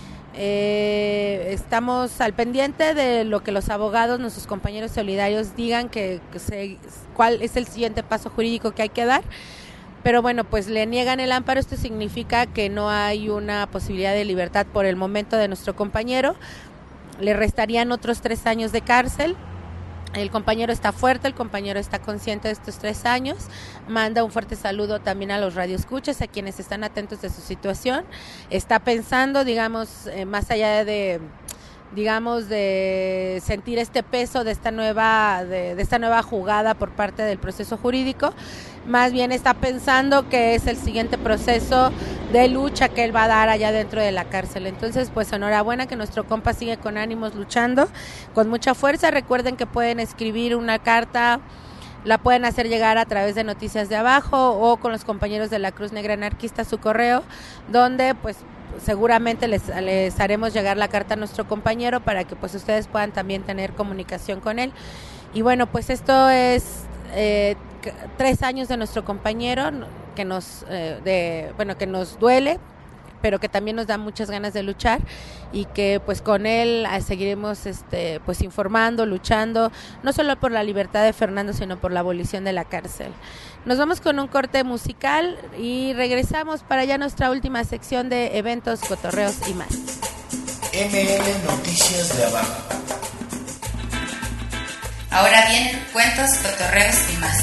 Speaker 5: estamos al pendiente de lo que los abogados, nuestros compañeros solidarios digan cuál es el siguiente paso jurídico que hay que dar, pero bueno, pues le niegan el amparo, esto significa que no hay una posibilidad de libertad por el momento de nuestro compañero, le restarían otros 3 años de cárcel. El compañero está fuerte, el compañero está consciente de estos 3 años, manda un fuerte saludo también a los radioescuchas, a quienes están atentos de su situación, está pensando, digamos, más allá de sentir este peso de esta nueva jugada por parte del proceso jurídico, más bien está pensando que es el siguiente proceso de lucha que él va a dar allá dentro de la cárcel. Entonces, pues enhorabuena que nuestro compa sigue con ánimos luchando, con mucha fuerza. Recuerden que pueden escribir una carta, la pueden hacer llegar a través de Noticias de Abajo o con los compañeros de la Cruz Negra Anarquista a su correo, donde pues seguramente les haremos llegar la carta a nuestro compañero para que pues ustedes puedan también tener comunicación con él. Y bueno, pues esto es 3 años de nuestro compañero que nos duele, pero que también nos da muchas ganas de luchar y que pues con él seguiremos pues informando, luchando, no solo por la libertad de Fernando, sino por la abolición de la cárcel. Nos vamos con un corte musical y regresamos para ya nuestra última sección de eventos, cotorreos y más.
Speaker 3: ML Noticias de Abajo.
Speaker 14: Ahora vienen cuentos, cotorreos y más.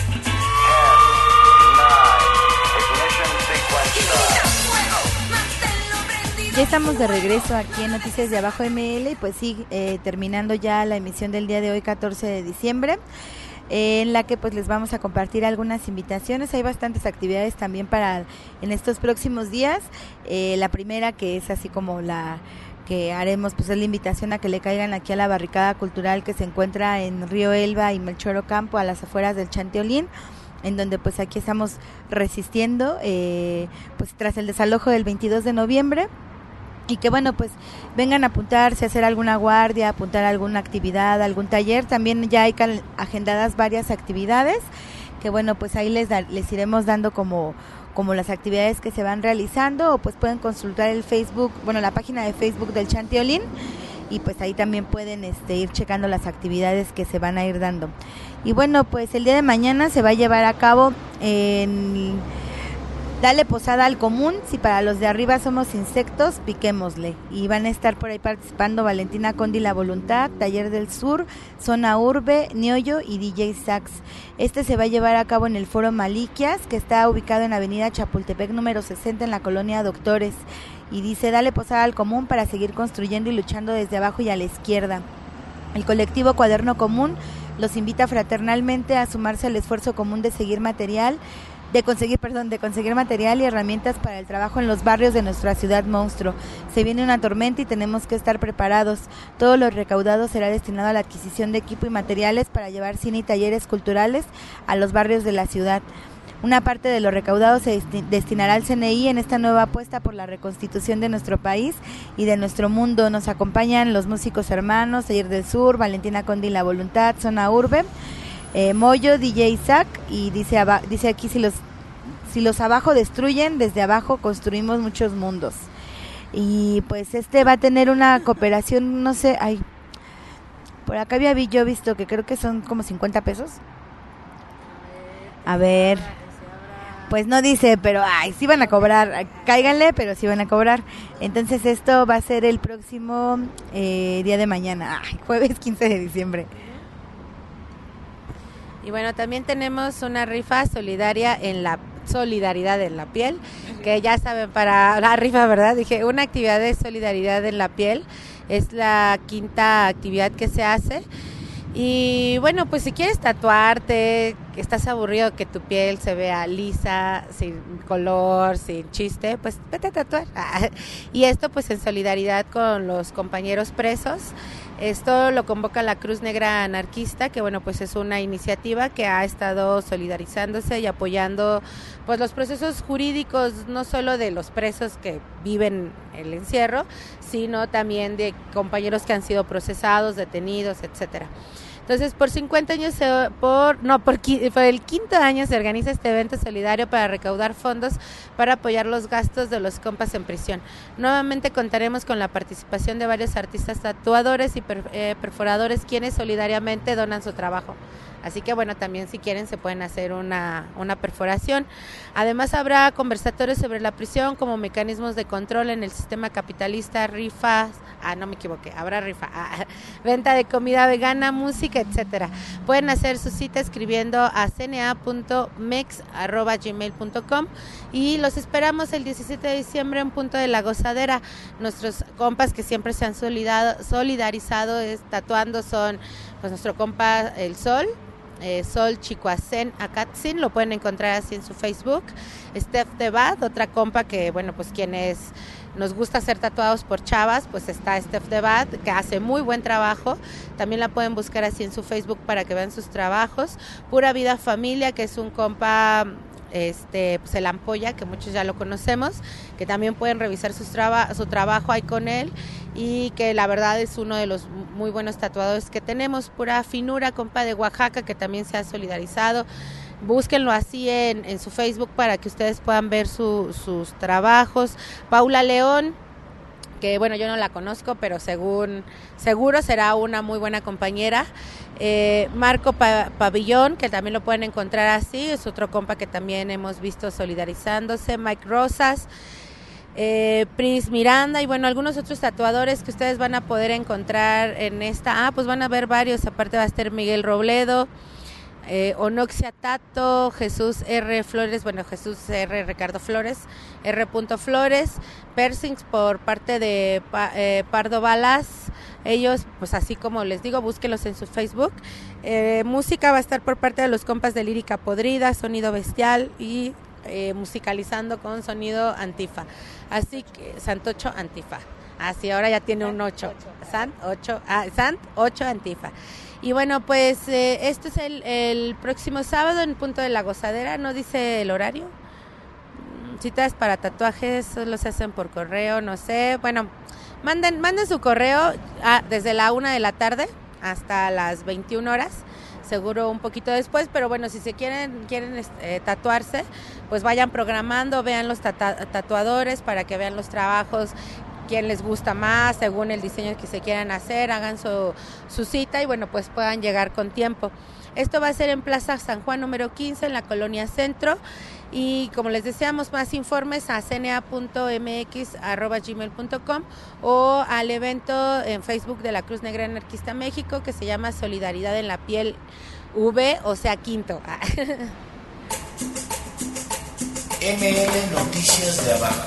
Speaker 4: Ya estamos de regreso aquí en Noticias de Abajo ML y pues sí, terminando ya la emisión del día de hoy, 14 de diciembre, en la que pues les vamos a compartir algunas invitaciones. Hay bastantes actividades también para en estos próximos días. La primera, que es así como la que haremos, pues es la invitación a que le caigan aquí a la barricada cultural que se encuentra en Río Elba y Melchor Ocampo, a las afueras del Chanteolín, en donde pues aquí estamos resistiendo pues tras el desalojo del 22 de noviembre. Y que bueno, pues vengan a apuntarse, a hacer alguna guardia, apuntar a alguna actividad, algún taller. También ya hay agendadas varias actividades, que bueno, pues ahí les iremos dando como las actividades que se van realizando, o pues pueden consultar el Facebook, bueno, la página de Facebook del Chanteolín, y pues ahí también pueden ir checando las actividades que se van a ir dando. Y bueno, pues el día de mañana se va a llevar a cabo en Dale Posada al Común, si para los de arriba somos insectos, piquémosle. Y van a estar por ahí participando Valentina Condi La Voluntad, Taller del Sur, Zona Urbe, Niollo y DJ Sax. Se va a llevar a cabo en el Foro Maliquias, que está ubicado en Avenida Chapultepec número 60 en la colonia Doctores. Y dice, dale posada al común para seguir construyendo y luchando desde abajo y a la izquierda. El colectivo Cuaderno Común los invita fraternalmente a sumarse al esfuerzo común de conseguir material y herramientas para el trabajo en los barrios de nuestra ciudad monstruo. Se viene una tormenta y tenemos que estar preparados. Todo lo recaudado será destinado a la adquisición de equipo y materiales para llevar cine y talleres culturales a los barrios de la ciudad. Una parte de lo recaudado se destinará al CNI en esta nueva apuesta por la reconstitución de nuestro país y de nuestro mundo. Nos acompañan los músicos hermanos, Taller del Sur, Valentina Condi La Voluntad, Zona Urbe, Moyo, DJ Isaac, y dice aquí, si los abajo destruyen, desde abajo construimos muchos mundos. Y pues va a tener una cooperación, no sé, por acá había yo visto que creo que son como 50 pesos. A ver, pues no dice, pero sí van a cobrar, cáiganle, pero sí van a cobrar. Entonces esto va a ser el próximo día de mañana, jueves 15 de diciembre.
Speaker 5: Y bueno, también tenemos una rifa solidaria en la solidaridad en la piel, que ya saben, para la rifa, ¿verdad? Dije, una actividad de solidaridad en la piel, es la 5ª actividad que se hace. Y bueno, pues si quieres tatuarte, que estás aburrido que tu piel se vea lisa, sin color, sin chiste, pues vete a tatuar. Y esto pues en solidaridad con los compañeros presos. Esto lo convoca la Cruz Negra Anarquista, que bueno, pues es una iniciativa que ha estado solidarizándose y apoyando pues los procesos jurídicos, no solo de los presos que viven el encierro, sino también de compañeros que han sido procesados, detenidos, etcétera. Entonces, por 50 años, por el 5º año se organiza este evento solidario para recaudar fondos para apoyar los gastos de los compas en prisión. Nuevamente contaremos con la participación de varios artistas tatuadores y perforadores quienes solidariamente donan su trabajo. Así que bueno, también si quieren se pueden hacer una perforación. Además habrá conversatorios sobre la prisión como mecanismos de control en el sistema capitalista, rifas, habrá rifa, venta de comida vegana, música, etcétera. Pueden hacer su cita escribiendo a cna.mex@gmail.com y los esperamos el 17 de diciembre en Punto de la Gozadera. Nuestros compas que siempre se han solidarizado tatuando son pues nuestro compa El Sol, Sol Chicoacén Acatzin, lo pueden encontrar así en su Facebook. Steph Debad, otra compa que bueno, pues quienes nos gusta ser tatuados por chavas, pues está Steph Debad, que hace muy buen trabajo, también la pueden buscar así en su Facebook para que vean sus trabajos. Pura Vida Familia, que es un compa pues el Ampolla, que muchos ya lo conocemos, que también pueden revisar su trabajo ahí con él, y que la verdad es uno de los muy buenos tatuadores que tenemos. Pura Finura, compa de Oaxaca, que también se ha solidarizado. Búsquenlo así en su Facebook para que ustedes puedan ver sus trabajos. Paula León, que bueno, yo no la conozco, pero seguro será una muy buena compañera. Marco Pabellón, que también lo pueden encontrar así, es otro compa que también hemos visto solidarizándose. Mike Rosas, Pris Miranda y bueno, algunos otros tatuadores que ustedes van a poder encontrar en esta. Pues van a ver varios, aparte va a estar Miguel Robledo, Onoxia Tato, Jesús R. Flores, Jesús R. Ricardo Flores, R. Flores, Persings por parte de Pardo Balas. Ellos, pues así como les digo, búsquenlos en su Facebook. Música va a estar por parte de los compas de Lírica Podrida, Sonido Bestial y musicalizando con Sonido Antifa. Así que Santocho Antifa. Así ahora ya tiene un 8. Sant 8 Antifa. Y bueno, pues esto es el próximo sábado en Punto de la Gozadera. No dice el horario. Citas para tatuajes solo se hacen por correo, no sé. Bueno, manden su correo desde la 1 de la tarde hasta las 21 horas. Seguro un poquito después, pero bueno, si se quieren tatuarse, pues vayan programando, vean los tatuadores para que vean los trabajos, quién les gusta más, según el diseño que se quieran hacer, hagan su cita y bueno, pues puedan llegar con tiempo. Esto va a ser en Plaza San Juan número 15 en la Colonia Centro y como les deseamos más informes a cna.mx@gmail.com o al evento en Facebook de la Cruz Negra Anarquista México que se llama Solidaridad en la Piel V, o sea, quinto.
Speaker 3: ML Noticias de Abajo.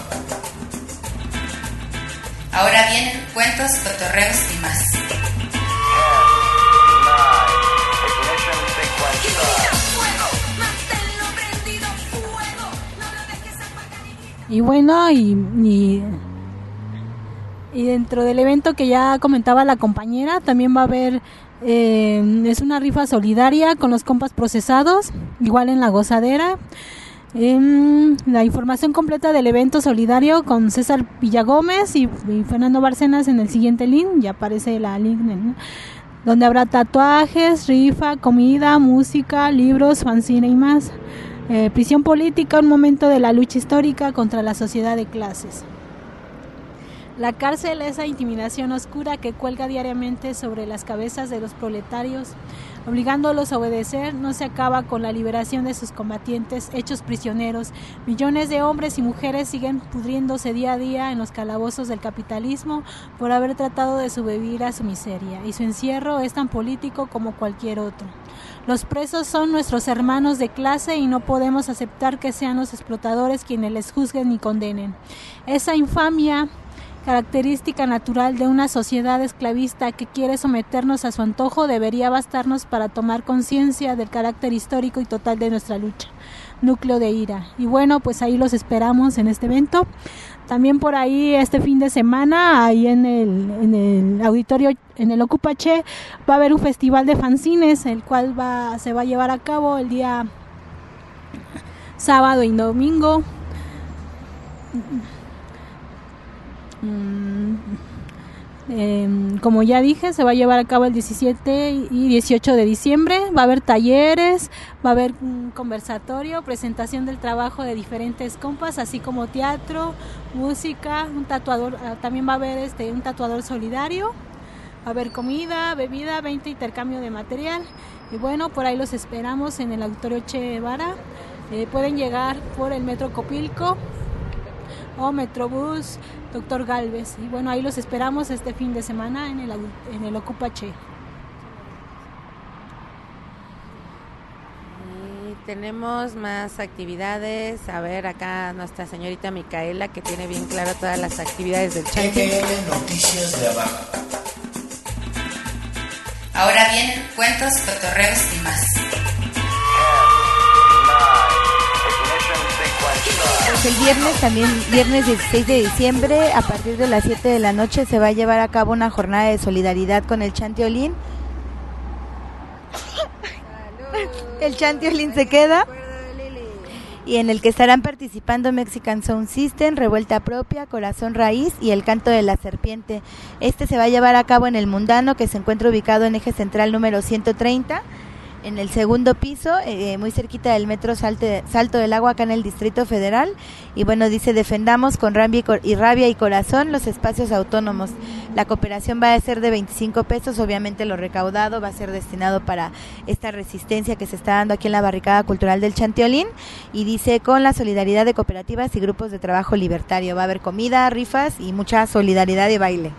Speaker 14: Ahora vienen cuentos, cotorreos y más.
Speaker 12: Y bueno, y dentro del evento que ya comentaba la compañera, también va a haber, es una rifa solidaria con los compas procesados, igual en La Gozadera. La información completa del evento solidario con César Villagómez y Fernando Bárcenas en el siguiente link, ya aparece la link, donde habrá tatuajes, rifa, comida, música, libros, fanzine y más. Prisión política, un momento de la lucha histórica contra la sociedad de clases. La cárcel, esa intimidación oscura que cuelga diariamente sobre las cabezas de los proletarios, obligándolos a obedecer, no se acaba con la liberación de sus combatientes hechos prisioneros. Millones de hombres y mujeres siguen pudriéndose día a día en los calabozos del capitalismo por haber tratado de sobrevivir a su miseria, y su encierro es tan político como cualquier otro. Los presos son nuestros hermanos de clase y no podemos aceptar que sean los explotadores quienes les juzguen y condenen. Esa infamia, característica natural de una sociedad esclavista que quiere someternos a su antojo, debería bastarnos para tomar conciencia del carácter histórico y total de nuestra lucha. Núcleo de Ira. Y bueno, pues ahí los esperamos en este evento. También por ahí este fin de semana, ahí en el auditorio, en el Ocupache, va a haber un festival de fanzines, el cual se va a llevar a cabo el día sábado y domingo. Como ya dije, se va a llevar a cabo el 17 y 18 de diciembre. Va a haber talleres, va a haber un conversatorio, presentación del trabajo de diferentes compas, así como teatro, música, un tatuador, también va a haber un tatuador solidario, va a haber comida, bebida, 20 intercambio de material. Y bueno, por ahí los esperamos en el auditorio Che Guevara. Pueden llegar por el Metro Copilco o Metrobús Dr. Galvez. Y bueno, ahí los esperamos este fin de semana en el Ocupache.
Speaker 5: Tenemos más actividades. A ver, acá nuestra señorita Micaela, que tiene bien claro todas las actividades del Chanti.
Speaker 3: Noticias de Abajo.
Speaker 14: Ahora vienen cuentos, cotorreos y más.
Speaker 4: Pues el viernes, también viernes 16 de diciembre, a partir de las 7 de la noche se va a llevar a cabo una jornada de solidaridad con el Chantiolín. El Chantiolín se queda, y en el que estarán participando Mexican Sound System, Revuelta Propia, Corazón Raíz y El Canto de la Serpiente. Este se va a llevar a cabo en el Mundano, que se encuentra ubicado en Eje Central número 130, en el segundo piso, muy cerquita del metro Salto del Agua, acá en el Distrito Federal. Y bueno, dice: defendamos con rabia y corazón los espacios autónomos. La cooperación va a ser de 25 pesos, obviamente lo recaudado va a ser destinado para esta resistencia que se está dando aquí en la Barricada Cultural del Chantiolín. Y dice: con la solidaridad de cooperativas y grupos de trabajo libertario. Va a haber comida, rifas y mucha solidaridad y baile.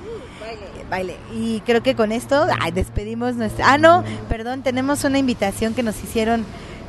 Speaker 4: Y creo que con esto despedimos nuestra... tenemos una invitación que nos hicieron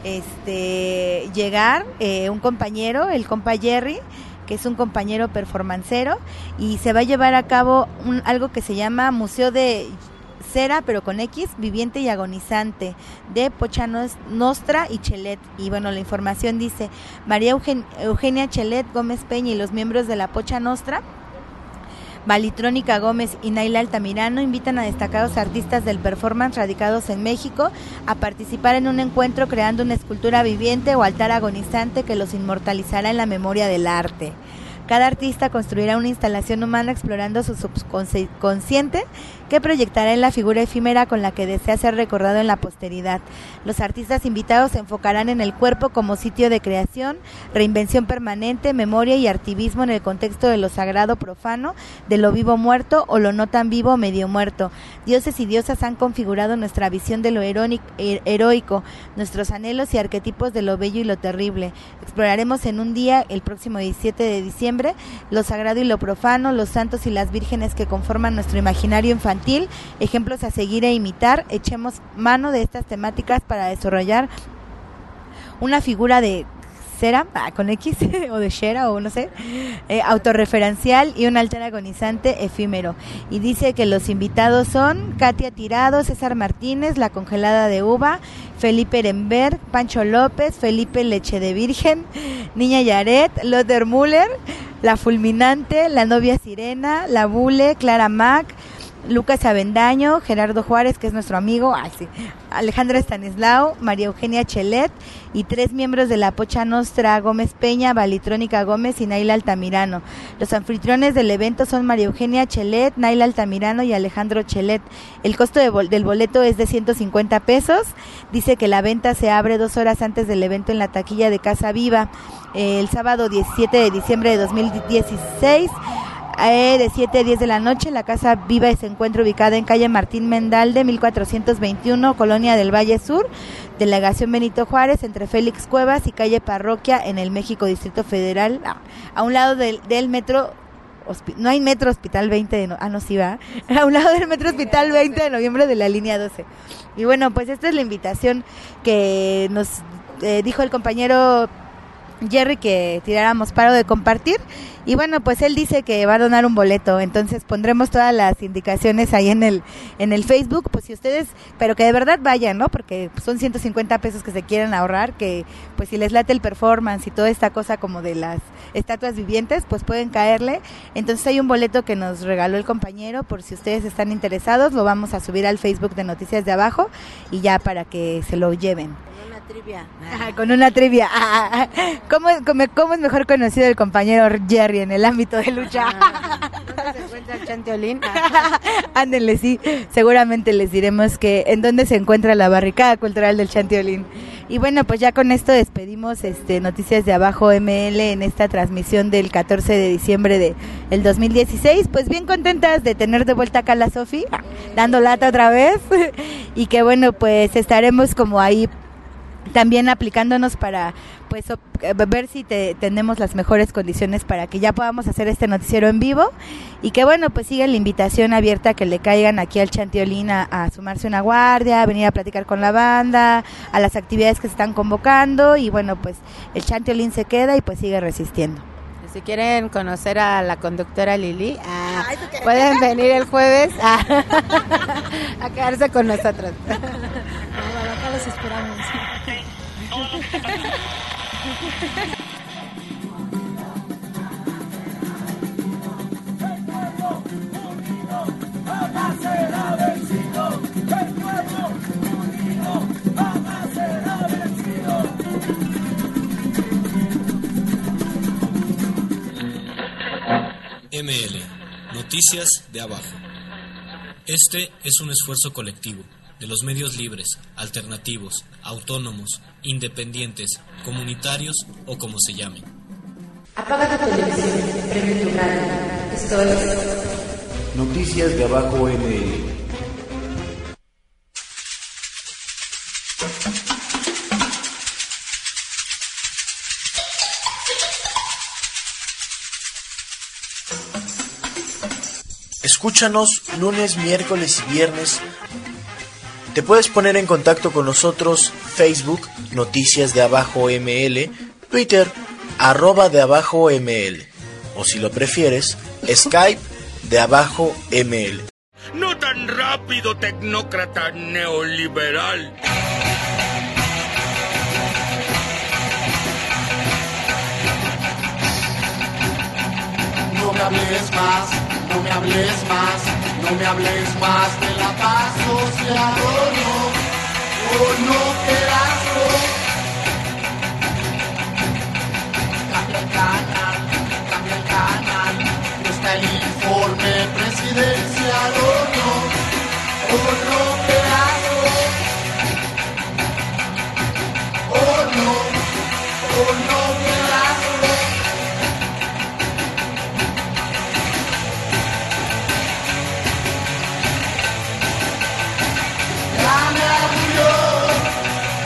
Speaker 4: llegar un compañero, el compa Jerry, que es un compañero performancero, y se va a llevar a cabo algo que se llama Museo de Cera, pero con X, viviente y agonizante, de Pocha Nostra y Chelet. Y bueno, la información dice: María Eugenia Chelet Gómez Peña y los miembros de la Pocha Nostra, Valitrónica Gómez y Naila Altamirano, invitan a destacados artistas del performance radicados en México a participar en un encuentro creando una escultura viviente o altar agonizante que los inmortalizará en la memoria del arte. Cada artista construirá una instalación humana explorando su subconsciente, que proyectará en la figura efímera con la que desea ser recordado en la posteridad. Los artistas invitados se enfocarán en el cuerpo como sitio de creación, reinvención permanente, memoria y artivismo en el contexto de lo sagrado profano, de lo vivo muerto o lo no tan vivo medio muerto. Dioses y diosas han configurado nuestra visión de lo heroico, nuestros anhelos y arquetipos de lo bello y lo terrible. Exploraremos en un día, el próximo 17 de diciembre, lo sagrado y lo profano, los santos y las vírgenes que conforman nuestro imaginario infantil, ejemplos a seguir e imitar. Echemos mano de estas temáticas para desarrollar una figura de cera, con X, o de Shera, o no sé, autorreferencial y un altar agonizante efímero. Y dice que los invitados son Katia Tirado, César Martínez, La Congelada de Uva, Felipe Eremberg, Pancho López, Felipe Leche de Virgen, Niña Yaret, Lothar Müller, La Fulminante, La Novia Sirena, La Bule, Clara Mac, Lucas Avendaño, Gerardo Juárez, que es nuestro amigo, Alejandra Stanislao, María Eugenia Chelet y 3 miembros de la Pocha Nostra, Gómez Peña, Valitrónica Gómez y Naila Altamirano. Los anfitriones del evento son María Eugenia Chelet, Naila Altamirano y Alejandro Chelet. El costo del boleto es de 150 pesos. Dice que la venta se abre 2 horas antes del evento en la taquilla de Casa Viva, el sábado 17 de diciembre de 2016. De 7 a 10 de la noche. La Casa Viva se encuentra ubicada en calle Martín Mendalde, 1421, Colonia del Valle Sur, Delegación Benito Juárez, entre Félix Cuevas y calle Parroquia, en el México Distrito Federal, a un lado del metro no hay metro Hospital 20 de no, sí va, a un lado del metro Hospital 20 de noviembre de la línea 12. Y bueno, pues esta es la invitación que nos dijo el compañero Jerry que tiráramos paro de compartir. Y bueno, pues él dice que va a donar un boleto, entonces pondremos todas las indicaciones ahí en el Facebook, pues si ustedes, pero que de verdad vayan, ¿no? Porque son 150 pesos que se quieren ahorrar, que pues si les late el performance y toda esta cosa como de las estatuas vivientes, pues pueden caerle. Entonces hay un boleto que nos regaló el compañero, por si ustedes están interesados, lo vamos a subir al Facebook de Noticias de Abajo y ya para que se lo lleven. Con una trivia. ¿Cómo es mejor conocido el compañero Jerry en el ámbito de lucha?
Speaker 5: ¿Dónde se encuentra el Chanteolín?
Speaker 4: Ándenle, sí. Seguramente les diremos que en dónde se encuentra la barricada cultural del Chanteolín. Y bueno, pues ya con esto despedimos Noticias de Abajo ML en esta transmisión del 14 de diciembre del 2016. Pues bien contentas de tener de vuelta acá a la Sofi, dando lata otra vez. Y que bueno, pues estaremos como ahí también aplicándonos para pues ver si tenemos las mejores condiciones para que ya podamos hacer este noticiero en vivo y que bueno, pues siga la invitación abierta que le caigan aquí al Chanteolín a sumarse una guardia, a venir a platicar con la banda, a las actividades que se están convocando y bueno, pues el Chanteolín se queda y pues sigue resistiendo.
Speaker 5: Si quieren conocer a la conductora Lili, pueden venir el jueves a quedarse con nosotros.
Speaker 12: Bueno, acá los esperamos.
Speaker 1: ML, Noticias de Abajo. Este es un esfuerzo colectivo de los medios libres, alternativos, autónomos, independientes, comunitarios o como se llamen.
Speaker 2: Apaga tu televisión, prende tu radio. Esto es
Speaker 3: Noticias de Abajo ML. Escúchanos lunes, miércoles y viernes. Te puedes poner en contacto con nosotros Facebook, Noticias de Abajo ML, Twitter, @deabajoml, o si lo prefieres, Skype de Abajo ML.
Speaker 15: No tan rápido, tecnócrata neoliberal.
Speaker 16: No me hables más, no me hables más, no me hables más de la paz social. Oh no, qué asco. Cambia el canal, no está el informe presidencial. Oh no, qué asco. Oh no, qué asco. Ya me aburrió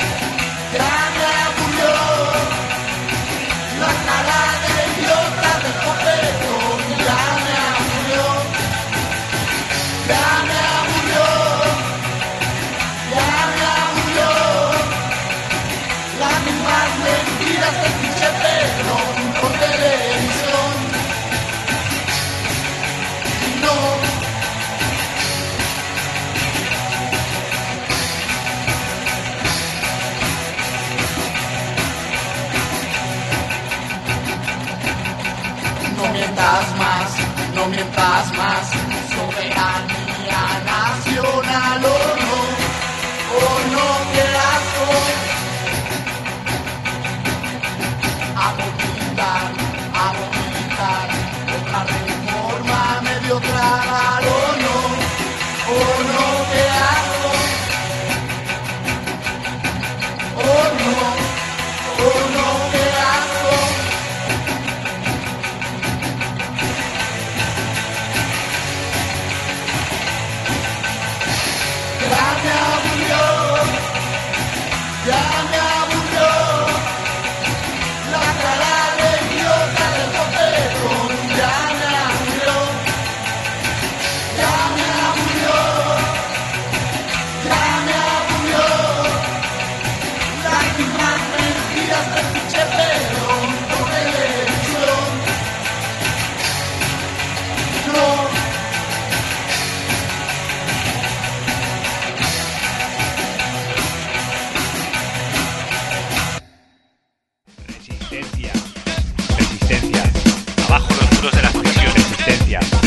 Speaker 11: Abajo los muros de las prisiones. Resistencia.